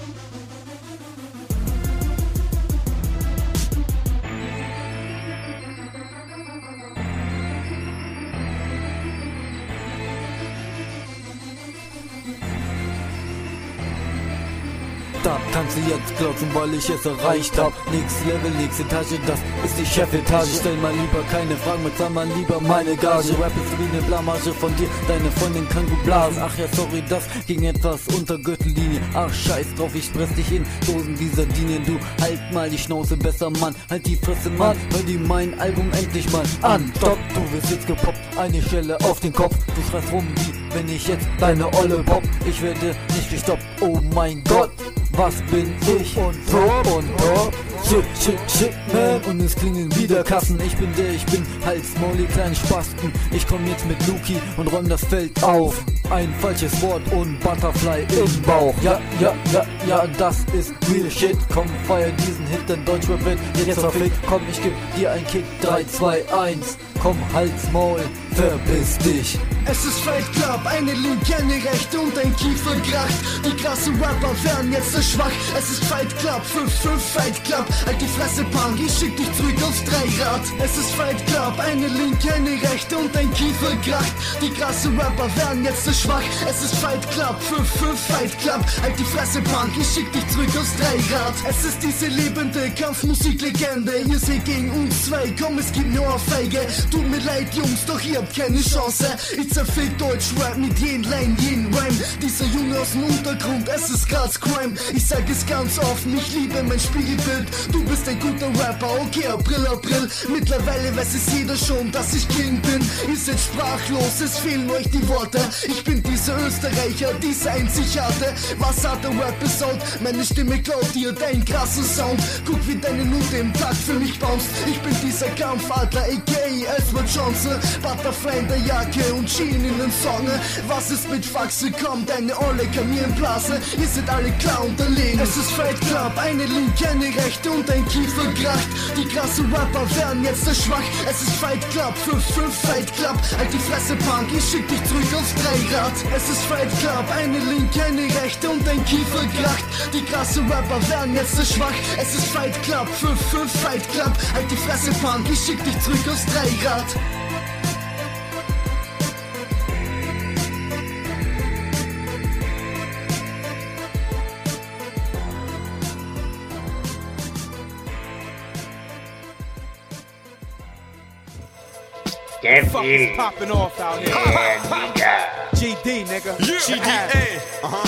Da tanze jetzt klotzen, weil ich es erreicht hab. Nix Level, nächste Etage, das ist die Chefetage. Stell mal lieber keine Fragen, mit zahl mal lieber meine Gage. Rap ist wie eine Blamage von dir, deine Freundin kann gut blasen. Ach ja, sorry, das ging etwas unter Gürtellinie. Ach scheiß drauf, ich press dich in Dosen dieser Dinien. Du halt mal die Schnauze besser, Mann, halt die Fresse, Mann. Hör dir mein Album endlich mal an. Stopp, du wirst jetzt gepoppt, eine Schelle auf den Kopf. Du schreist rum, wie wenn ich jetzt deine Olle pop. Ich werde nicht gestoppt, oh mein Gott. Was bin ich und so und so? Shit, shit, shit, man. Und es klingen wieder Kassen. Ich bin der, ich bin Hals, Mauli, kleinen Spasten. Ich komm jetzt mit Luki und räum das Feld auf. Ein falsches Wort und Butterfly im Bauch. Ja, ja, ja, ja, das ist real shit. Komm, feier diesen Hit, denn Deutschrap wird jetzt verfickt. Komm, ich geb dir ein Kick, drei, zwei, eins. Komm, Hals, Maul, verpiss dich. Es ist Fight Club, eine Linke, eine Rechte und ein Kiefer kracht. Die krassen Rapper werden jetzt so schwach. Es ist Fight Club, fünf fünf Fight Club. Halt die Fresse, Punk, ich schick dich zurück aufs Dreirad. Es ist Fight Club, eine Linke, eine Rechte und ein Kiefer kracht. Die krassen Rapper werden jetzt so schwach. Es ist Fight Club, fünf fünf Fight Club. Halt die Fresse, Punk, ich schick dich zurück aufs Dreirad. Es ist diese lebende Kampfmusiklegende. Ihr seht gegen uns zwei, komm, es gibt nur Feige. Tut mir leid, Jungs, doch ihr habt keine Chance. Ich zerfick Deutschrap mit jeden Line, jeden Rhyme. Dieser Junge aus dem Untergrund, es ist krass Crime. Ich sag es ganz offen, ich liebe mein Spiegelbild. Du bist ein guter Rapper, okay, April, April. Mittlerweile weiß es jeder schon, dass ich King bin. Ihr seid sprachlos, es fehlen euch die Worte. Ich bin dieser Österreicher, dieser Einzigartige. Was hat der Rap besaut? Meine Stimme klaut dir deinen krassen Sound. Guck, wie deine Note im Takt für mich bounced. Ich bin dieser Kampfadler, aka Elford Johnson. Butterfly in der Jacke und Jean in den Song. Was ist mit Faxe? Komm, deine olle Kamienblase. Ihr seid alle klar unterlegen. Es ist Fight Club, eine Linke, eine Rechte und ein Kiefer kracht. Die krassen Rapper werden jetzt so schwach. Es ist Fight Club, fünf fünf Fight Club. Halt die Fresse, Punk, ich schick dich zurück aufs Dreirad. Es ist Fight Club, eine Linke, eine Rechte und ein Kiefer kracht. Die krassen Rapper werden jetzt so schwach. Es ist Fight Club, fünf fünf Fight Club. Halt die Fresse, Punk, ich schick dich zurück aufs Dreirad. Get Fuck is popping off out here. Yeah, nigga. G D, nigga. Yeah. G D A. Uh huh.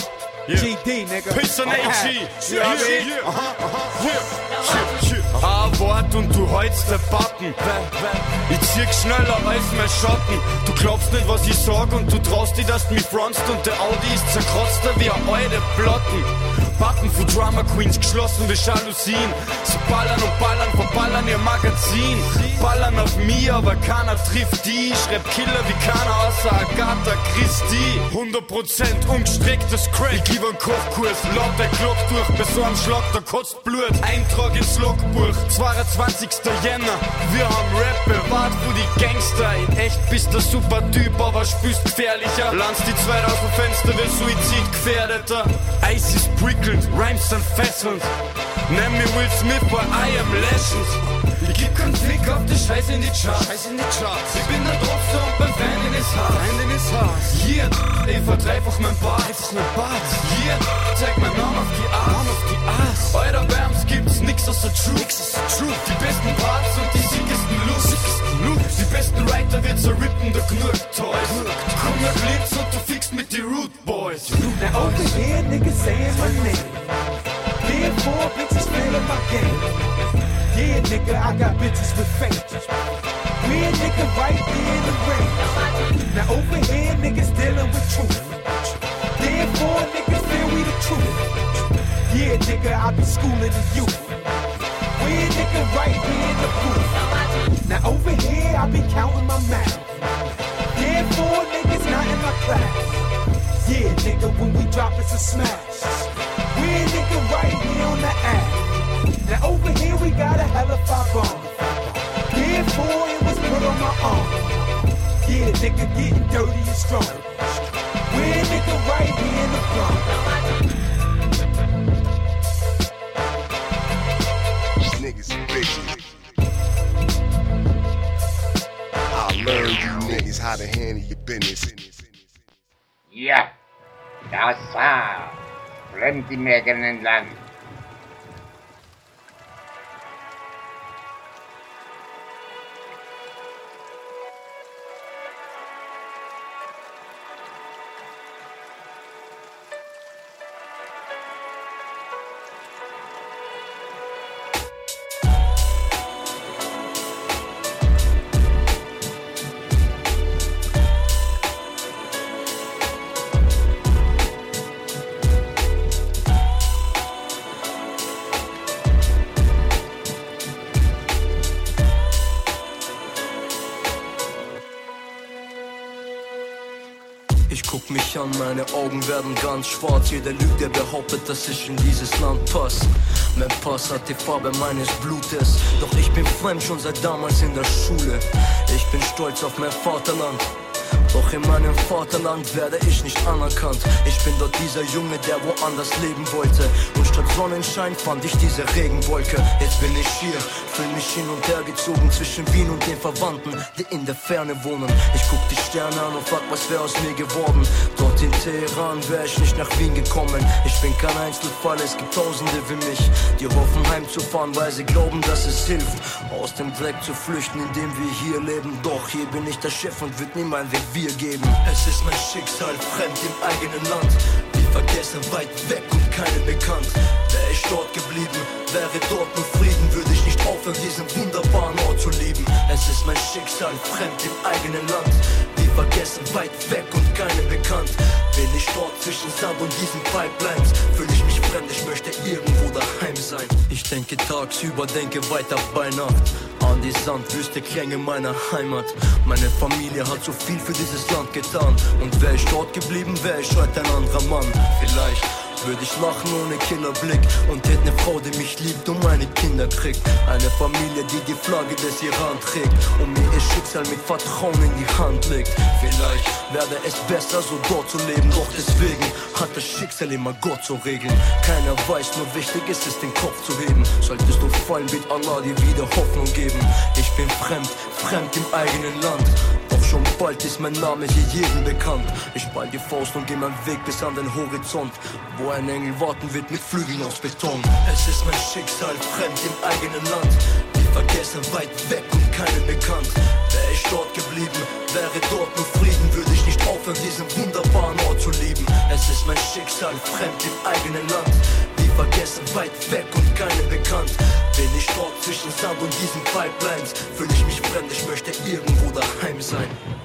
G D, nigga. Piss on A G. Ja, Hier, aha, aha, hier. Hier, hier. A-Wort und du heulst der Button. Ich zieh schneller als mein Schatten. Du glaubst nicht, was ich sag und du traust dich, dass du mich fronst und der Audi ist zerkrotzter wie eine alte Platten. Button für Drama Queens, geschlossen wie Jalousien. Sie ballern und ballern, verballern ihr Magazin. Ballern auf mich, aber keiner trifft die. Schreib Killer wie keiner außer Agatha Christie. hundert Prozent umgestrecktes Crack. Ich gebe einen Kochkurs, laut der Glock durch. Bei so einem Schlag, da kotzt Blut. Eintrag ins Logbuch, zweiundzwanzigster Jänner. Wir haben Rap bewahrt für die Gangster. In echt bist der super Typ, aber spürst gefährlicher. Landst die zwei aus dem Fenster, wie Suizidgefährdeter. Ice ist prickelt, Rhymes sind fesselnd. Nenn mich Will Smith, weil I am Legends. Ich geb keinen Fick auf die Scheiße in die Charts. Scheiße in die Charts. Ich bin der Dropster und beim Fan in his Heart. Fan in his Heart. Hier, ich verdreifach mein Bart. Einfach mein Bart. Hier, zeig mein Namen auf die Art. Namen auf die Art. Euer Bams gibt's nix außer Truth. Nix außer Truth. Die besten Parts und die siegsten Loops. Loops. Die besten Writer wird zerrippen, der Knurk Toys. Komm nach Linz und du fixst mit die Root Boys. Now over here, niggas saying my name. Three or four bitches feeling my game. Yeah, nigga, I got bitches with fame. Weird nigga right there in the ring. Now over here, niggas dealing with truth. Therefore, niggas feel we the truth. Yeah, nigga, I be schooling the youth. Weird nigga right here in the booth. Now over here, I be counting my math. Therefore, niggas not in my class. Yeah, nigga, when we drop, it's a smash. Weird nigga right here on the app. Now over here we got a hella five bomb. Therefore it was put on my arm. Yeah, nigga getting dirty and strong. Weird nigga right here in the front. Niggas bitches. I learned you niggas how to handle your business. Ja, das war Fremd im eigenen Land. Meine Augen werden ganz schwarz. Jeder lügt, der behauptet, dass ich in dieses Land passe. Mein Pass hat die Farbe meines Blutes. Doch ich bin fremd schon seit damals in der Schule. Ich bin stolz auf mein Vaterland. Doch in meinem Vaterland werde ich nicht anerkannt. Ich bin dort dieser Junge, der woanders leben wollte. Und statt Sonnenschein fand ich diese Regenwolke. Jetzt bin ich hier, fühl mich hin und her gezogen zwischen Wien und den Verwandten, die in der Ferne wohnen. Ich guck die Sterne an und frag, was wär aus mir geworden. Dort in Teheran wär ich nicht nach Wien gekommen. Ich bin kein Einzelfall, es gibt Tausende wie mich, die hoffen heimzufahren, weil sie glauben, dass es hilft, aus dem Dreck zu flüchten, in dem wir hier leben. Doch hier bin ich der Chef und wird niemand weg wir geben. Es ist mein Schicksal, fremd im eigenen Land. Wie vergessen, weit weg und keinem bekannt. Wäre ich dort geblieben, wäre dort nur Frieden, würde ich nicht aufhören, diesen wunderbaren Ort zu lieben. Es ist mein Schicksal, fremd im eigenen Land. Wie vergessen, weit weg und keinem bekannt. Bin ich dort zwischen Sand und diesen Pipelines, fühle ich mich fremd, ich möchte irgendwo daheim sein. Ich denke tagsüber, denke weiter bei Nacht an die Sandwüste, Klänge meiner Heimat. Meine Familie hat so viel für dieses Land getan. Und wäre ich dort geblieben, wäre ich heute ein anderer Mann. Vielleicht würde ich lachen ohne Killerblick und hätte eine Frau, die mich liebt und meine Kinder kriegt. Eine Familie, die die Flagge des Iran trägt und mir ihr Schicksal mit Vertrauen in die Hand legt. Vielleicht werde es besser, so dort zu leben, doch deswegen hat das Schicksal immer Gott zu regeln. Keiner weiß, nur wichtig ist es, den Kopf zu heben. Solltest du fallen, wird Allah dir wieder Hoffnung geben. Ich bin fremd, fremd im eigenen Land. Doch schon bald ist mein Name hier jedem bekannt. Ich ball die Faust und geh meinen Weg bis an den Horizont, wo ein Engel warten wird mit Flügeln aus Beton. Es ist mein Schicksal, fremd im eigenen Land. Wie vergessen, weit weg und keinem bekannt. Wäre ich dort geblieben, wäre dort nur Frieden, würde ich nicht aufhören, diesen wunderbaren Ort zu lieben. Es ist mein Schicksal, fremd im eigenen Land, wie vergessen, weit weg und keinem bekannt. Bin ich dort zwischen Sand und diesen Pipelines, fühle ich mich fremd, ich möchte irgendwo daheim sein.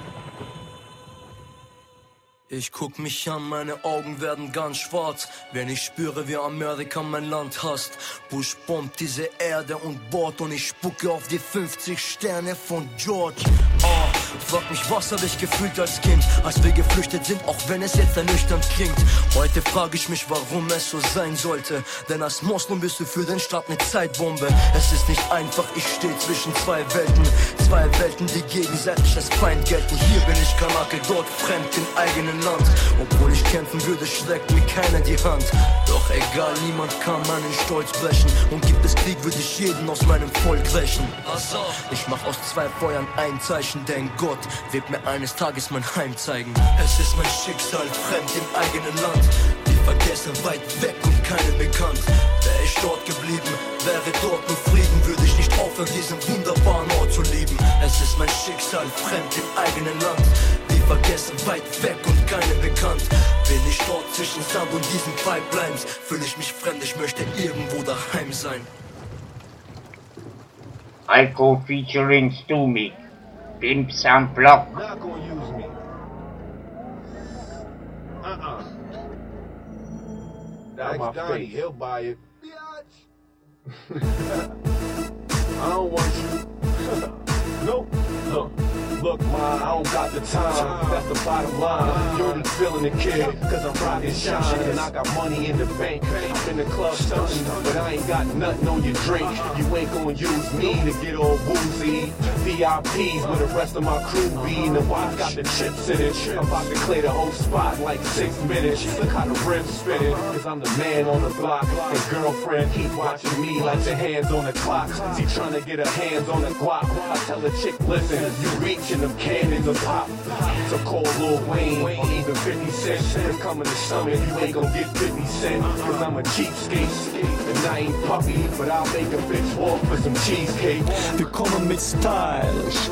Ich guck mich an, meine Augen werden ganz schwarz, wenn ich spüre, wie Amerika mein Land hasst. Bush bombt diese Erde und bohrt und ich spucke auf die fünfzig Sterne von George. Oh, frag mich, was hab ich gefühlt als Kind, als wir geflüchtet sind, auch wenn es jetzt ernüchternd klingt. Heute frage ich mich, warum es so sein sollte, denn als Moslem bist du für den Staat eine Zeitbombe. Es ist nicht einfach, ich stehe zwischen zwei Welten, zwei Welten, die gegenseitig als Feind gelten. Hier bin ich Kanake, dort fremd im eigenen Land. Obwohl ich kämpfen würde, schlägt mir keiner die Hand. Doch egal, niemand kann meinen Stolz brechen. Und gibt es Krieg, würde ich jeden aus meinem Volk rächen. Ich mach aus zwei Feuern ein Zeichen, denn Gott wird mir eines Tages mein Heim zeigen. Es ist mein Schicksal, fremd im eigenen Land, wie vergessen, weit weg und keinem bekannt. Wäre ich dort geblieben, wäre dort nur Frieden, würde ich nicht aufhören, diesen wunderbaren Ort zu lieben. Es ist mein Schicksal, fremd im eigenen Land, wie vergessen, weit weg und keinem bekannt. Bin ich dort zwischen Sand und diesen Pipelines, fühle ich mich fremd, ich möchte irgendwo daheim sein. Alco featuring Stumik, Pimps and Block. Not gonna use me. Uh-uh. That's my Donnie, he'll buy it. I don't want you. Nope. Look. Look, ma, I don't got the time, that's the bottom line. You only feeling the kid, cause I'm rockin' shine. And I got money in the bank, I'm in the club stuntin', but I ain't got nothing on your drink. You ain't gonna use me to get all woozy. V I Ps where the rest of my crew be. And the watch got the chips in it. I'm about to clear the whole spot in like six minutes. Look how the rims spinning, cause I'm the man on the block. And girlfriend keep watching me like the hands on the clock. She tryna get her hands on the guap. I tell the chick, listen, you reach and them cannons will pop. So call Lil Wayne or even fifty cent. It's coming to summit, you ain't gon' get fifty cent. Cause I'm a cheapskate. And I ain't puppy, but I'll make a bitch walk for some cheesecake. Wir kommen mit Style.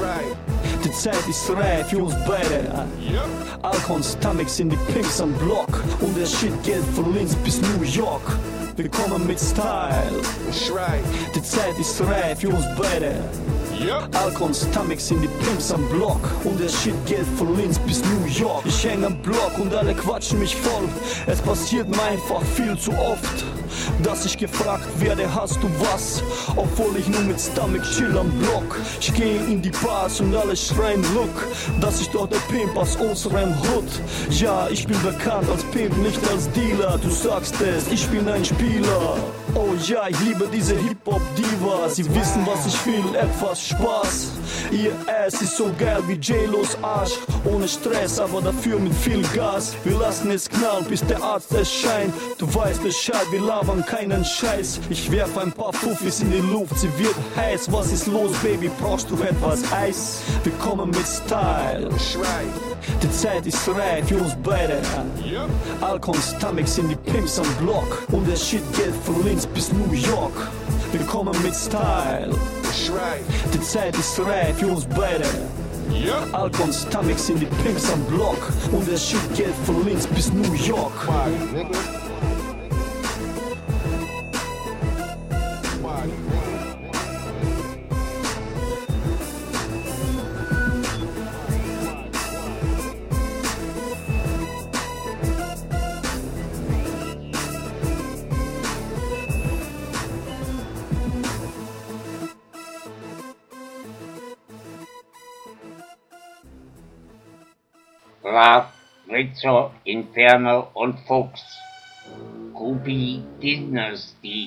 Die Zeit ist reif für uns beide. Alcon, Stomachs in die Pimps am Block. Und der Shit geht von Linz bis New York. Wir kommen mit Style. Die Zeit ist reif für uns beide. Alcon, Stomachs in die Pimps am Block. Und der Shit geht von Linz bis New York. Ich häng am Block und alle quatschen mich voll. Es passiert mir einfach viel zu oft, dass ich gefragt werde, hast du was? Obwohl ich nur mit Stomach chill am Block. Ich gehe in die Bars und alle schreien Look, dass ich doch der Pimp aus unserem Hood. Ja, ich bin bekannt als Pimp, nicht als Dealer. Du sagst es, ich bin ein Spieler. Oh ja, ich liebe diese Hip-Hop-Divas. Sie wissen, was ich will, etwas Spaß. Ihr Ass ist so geil wie J-Los Arsch. Ohne Stress, aber dafür mit viel Gas. Wir lassen es knallen, bis der Arzt erscheint. Du weißt Bescheid, wir labern keinen Scheiß. Ich werf ein paar Fuffis in die Luft, sie wird heiß. Was ist los, Baby, brauchst du etwas Eis? Wir kommen mit Style. Die Zeit ist reif für uns beide. Alcon, Stomachs in die Pimps am Block. Und der Shit geht von Linz bis New York. Wir kommen mit Style. Die Zeit ist reif für uns beide. Alcon, Stomachs in die Pimps am Block. Und der Shit geht von Linz bis New York. Love, Rizzo, Inferno und Fuchs. Ruby Dynasty.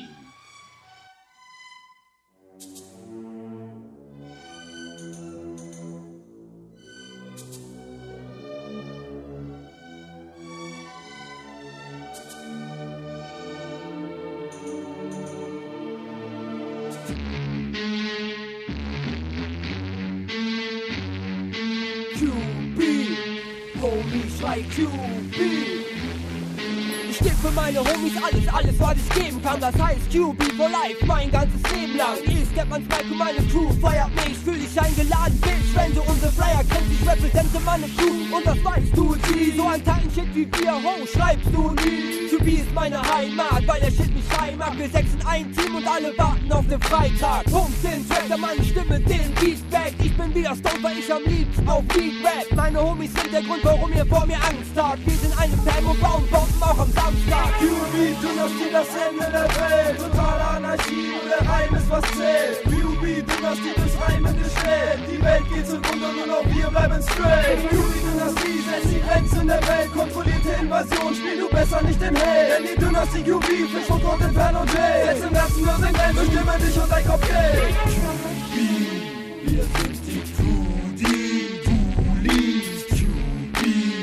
für meine Homies alles, alles, was ich geben kann. Das heißt Q B for life, mein ganzes Leben lang. Ich step ans Mic und meine Crew feiert mich. Fühl dich eingeladen, Bitch, wenn du unsere Flyer kennst. Ich represente meine Crew und das weißt du nie. So ein Titan-Shit wie wir, ho, schreibst du nie. Q B ist meine Heimat, weil der Shit mich frei macht. Wir sechs sind ein Team und alle warten auf den Freitag. Pumpt den Track, der meine Stimme, den Beat back. Ich bin wieder stoned, weil ich am liebsten auf Beat rap. Meine Homies sind der Grund, warum ihr vor mir Angst habt. Wir sind eine Fam und bauen Bomben auch am Samstag. Q B, Dynastie, das Ende der Welt. Totale Anarchie, nur der Reim ist was zählt. Q B, Dynastie, durch Reimen gestellt. Die Welt geht zugrunde, nur noch wir bleiben straight. Q B, Dynastie, setzt die Grenzen der Welt. Kontrollierte Invasion, spiel du besser nicht den Held. Denn die Dynastie Q B, Fisch von Gott, Inferno J. Setz im Herzen nur sein Grenzen, bestimme dich und dein Kopf geht. Q B, wir sind die Crew, die du liebst. Q B,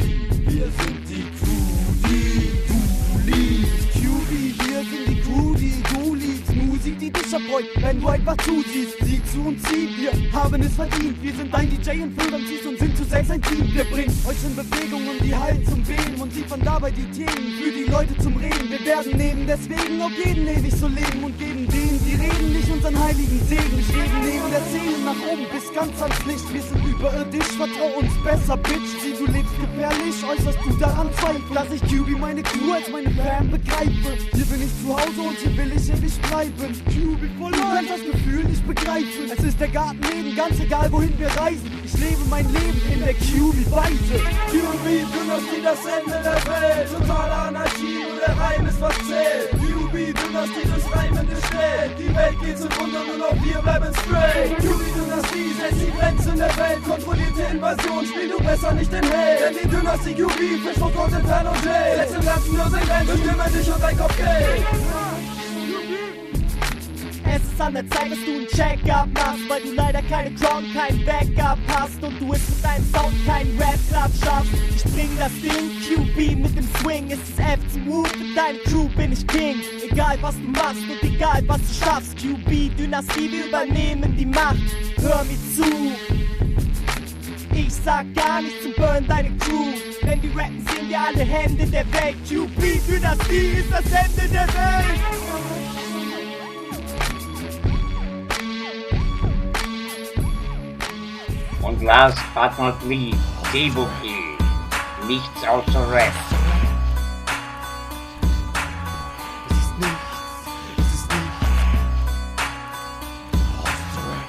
wir sind die Crew, die du liebst. Q B, wir sind die Crew, die du liebst. Musik, die dich erfreut, wenn du einfach zusiehst. Sieh zu und zieh, wir haben es verdient. Wir sind dein D J und Film ziehst und sind zu selbst ein Team. Wir bringen euch in Bewegung und die Hallen zum Wählen und liefern dabei die Themen für die Leute zum Reden. Wir werden neben deswegen auf jeden ewig so leben und geben denen, die reden, nicht unseren heiligen Segen. Ich rede neben der Szene nach oben bis ganz ans Licht. Wir sind überirdisch, vertrau uns besser, Bitch. Sieh, du lebst gefährlich, äußerst du daran zweifeln, dass ich Q B meine Crew als meine Fam begreife. Hier bin ich zu Hause und hier will ich ewig bleiben. Q B voll Du kannst das Gefühl nicht begreifen. Es ist der Garten Eden, ganz egal wohin wir reisen. Ich lebe mein Leben in der Q B-Weise. Q B, Dynastie, das Ende der Welt. Totale Anarchie, nur der Reim ist was zählt. Q B, Dynastie, durch Reimen gestellt. Die Welt geht zugrunde, nur noch wir bleiben straight. Q B, Dynastie, setzt die Grenzen der Welt. Kontrollierte Invasion, spiel du besser nicht den Held. Denn die Dynastie Q B, Fisch von Gott, Inferno J. Setz im Herzen nur sein Grenzen, bestimme dich und dein Kopf geht. Es ist an der Zeit, dass du einen Check-up machst, weil du leider keine Crown, kein Backup hast und du es mit deinem Sound keinen Rap-Club schaffst. Ich bring das Ding, Q B mit dem Swing, ist es F zum Move, mit deinem Crew bin ich King. Egal was du machst und egal was du schaffst, Q B, Dynastie, wir übernehmen die Macht. Hör mir zu. Ich sag gar nichts und burn deine Crew. Wenn wir rappen, sehen wir alle Hände der Welt. Q B, Dynastie ist das Ende der Welt. Und last but not least, Cebu Kill. Nichts außer Rap. Es ist nichts, es ist nichts außer Rap.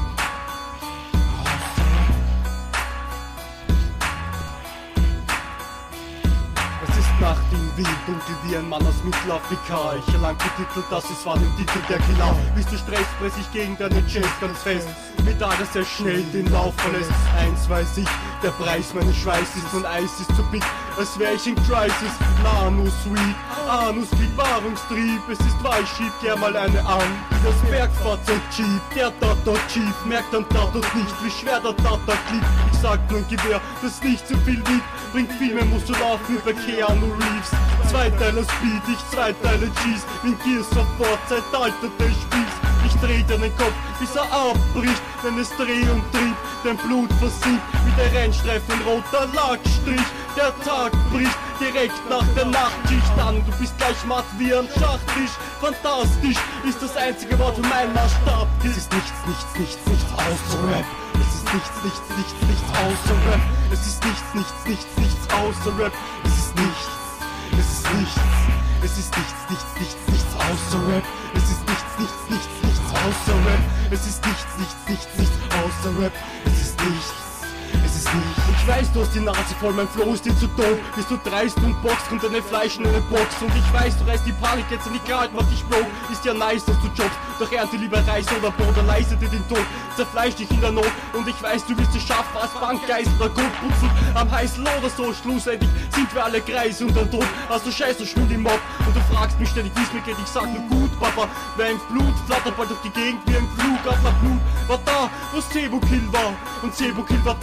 Es ist Nacht im Wind, dunkel wie ein Mann aus Mittelafrika. Ich erlang den Titel, das ist war den Titel der Killer. Bist du Stress, press ich gegen deine Chest ganz fest. Mit alles sehr schnell den Lauf verlässt. Eins weiß ich, der Preis meines Schweißes von Eis ist so big, als wär ich in Crisis. Nano Sweet, Anus Bewahrungstrieb. Es ist wahr, ich schieb gern mal eine an. Das Bergfahrzeug Jeep, der Tata Chief merkt am Tata nicht, wie schwer der Tata klebt. Ich sag nur ein Gewehr, das nicht so viel wiegt, bringt viel mehr musst du laufen über Keanu Reeves. Zwei Teile Speed, ich zwei Teile Cheese, in Gears of War, Zeitalter des Spiels. Ich dreh dir den Kopf, bis er abbricht, wenn es Dreh und Trieb, dein Blut versiegt, wie der Rennstreifen roter Lackstrich. Der Tag bricht direkt nach der Nachtschicht an, du bist gleich matt wie am Schachtisch. Fantastisch ist das einzige Wort für mein Maßstab. Es ist nichts, nichts, nichts, nichts außer Rap. Es ist nichts, nichts, nichts, nichts außer Rap. Es ist nichts, nichts, nichts, nichts außer Rap. Es ist nichts, es ist nichts. Es ist nichts, nichts, nichts, nichts außer Rap. Es ist nichts, nichts, nichts, nichts außer Rap. Es ist nichts, nichts, nichts, nichts außer Rap. Es ist nichts. Es ist nicht. Ich weiß, du hast die Nase voll, mein Flow ist dir zu doof. Bist du dreist und boxt, kommt deine Fleisch in eine Box. Und ich weiß, du reißt die Panik jetzt an die Karte, macht dich broke. Ist ja nice, dass du jobbst, doch ernte lieber Reis oder Brot, oder leiste dir den Tod. Zerfleisch dich in der Not und ich weiß, du wirst es schaffen als Bankgeist oder Goldputzen. Am heißen oder so, schlussendlich sind wir alle Kreis und dann tot. Also scheiß, du schwimmt im Mob und du fragst mich ständig, wie's mir geht. Ich sag nur gut, Papa, wer im Blut flattert bald durch die Gegend wie ein Flug. Aber Blut war da, wo Cebu Kill war und Cebu Kill war da, wo der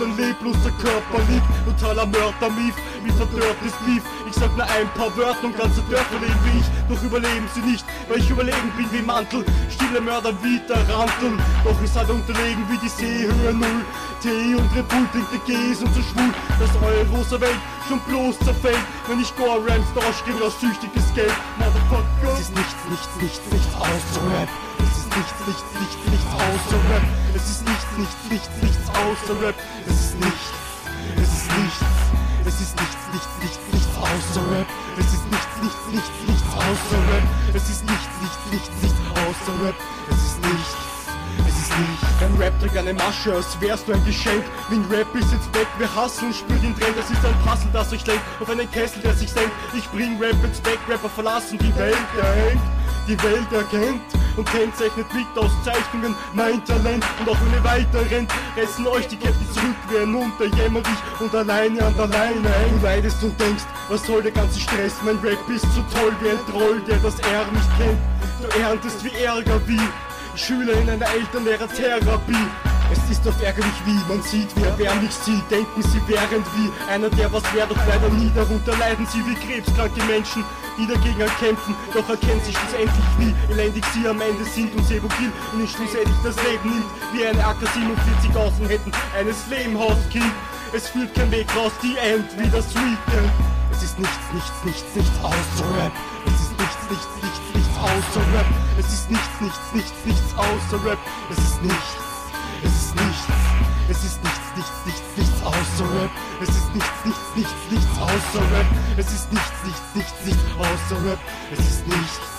ein lebloser Körper liegt. Totaler Mörder-Mief, wie verdörrtes Beef. Ich sag nur ein paar Wörter und ganze Dörfer leben wie ich. Doch überleben sie nicht, weil ich überlegen bin wie Mantel. Stille Mörder wie Taranteln. Doch ich seid unterlegen wie die Seehöhe Null. T und Red Bull trinkt die Gs und so schwul, dass eure rosa Welt schon bloß zerfällt. Wenn ich Gore-Rams durchgebe aus süchtiges Geld. Motherfucker. Es ist nichts, nichts, nichts, nichts außer Rap. Es ist nichts, nichts, nichts, nichts außer Rap. Es ist nichts, nichts, nichts, nichts außer Rap. Es ist nichts, es ist nichts. Es ist nichts, nichts, nichts, nichts außer Rap. Es ist nichts, nichts, nichts, nichts außer Rap. Es ist nichts, nichts, nichts, nichts außer Rap. Es ist nichts. Es ist nicht. Dein Rap trägt eine Masche, als wärst du ein Geschenk. Wien Rap ist jetzt weg, wir hasseln, spür den Trend. Das ist ein Puzzle, das euch lenkt auf einen Kessel, der sich senkt. Ich bring Rap ins Back, Rapper verlassen die Welt, der hängt. Die Welt erkennt und kennzeichnet mit Auszeichnungen mein Talent. Und auch wenn ihr weiter rennt, reißen euch die Ketten zurück, werden unterjämmerig und alleine an der Leine. Du leidest und denkst, was soll der ganze Stress? Mein Rap ist so toll wie ein Troll, der das R nicht kennt. Du erntest wie Ärger, wie Schüler in einer Elternlehrer-Therapie. Es ist doch ärgerlich, wie man sieht, wer wer nicht sieht. Denken sie während wie einer, der was wär, doch leider nie. Darunter leiden sie wie krebskranke Menschen, die dagegen kämpfen. Doch erkennen sie schlussendlich, wie elendig sie am Ende sind. Und Sebokil ihnen schlussendlich das Leben nimmt. Wie eine A K siebenundvierzig außen hätten eines Lehmhauskind. Es führt kein Weg raus, die End wie das Weekend. Es ist nichts, nichts, nichts, nichts außer Rap. Es ist nichts, nichts, nichts, nichts außer Rap. Es ist nichts, nichts, nichts, nichts außer Rap. Es ist nichts. Es ist nichts. Es ist nichts, nichts, nichts, nichts außer Rap. Es ist nichts, nichts, nichts, nichts außer Rap. Es ist nichts, nichts, nichts, nichts außer Rap. Es ist nichts.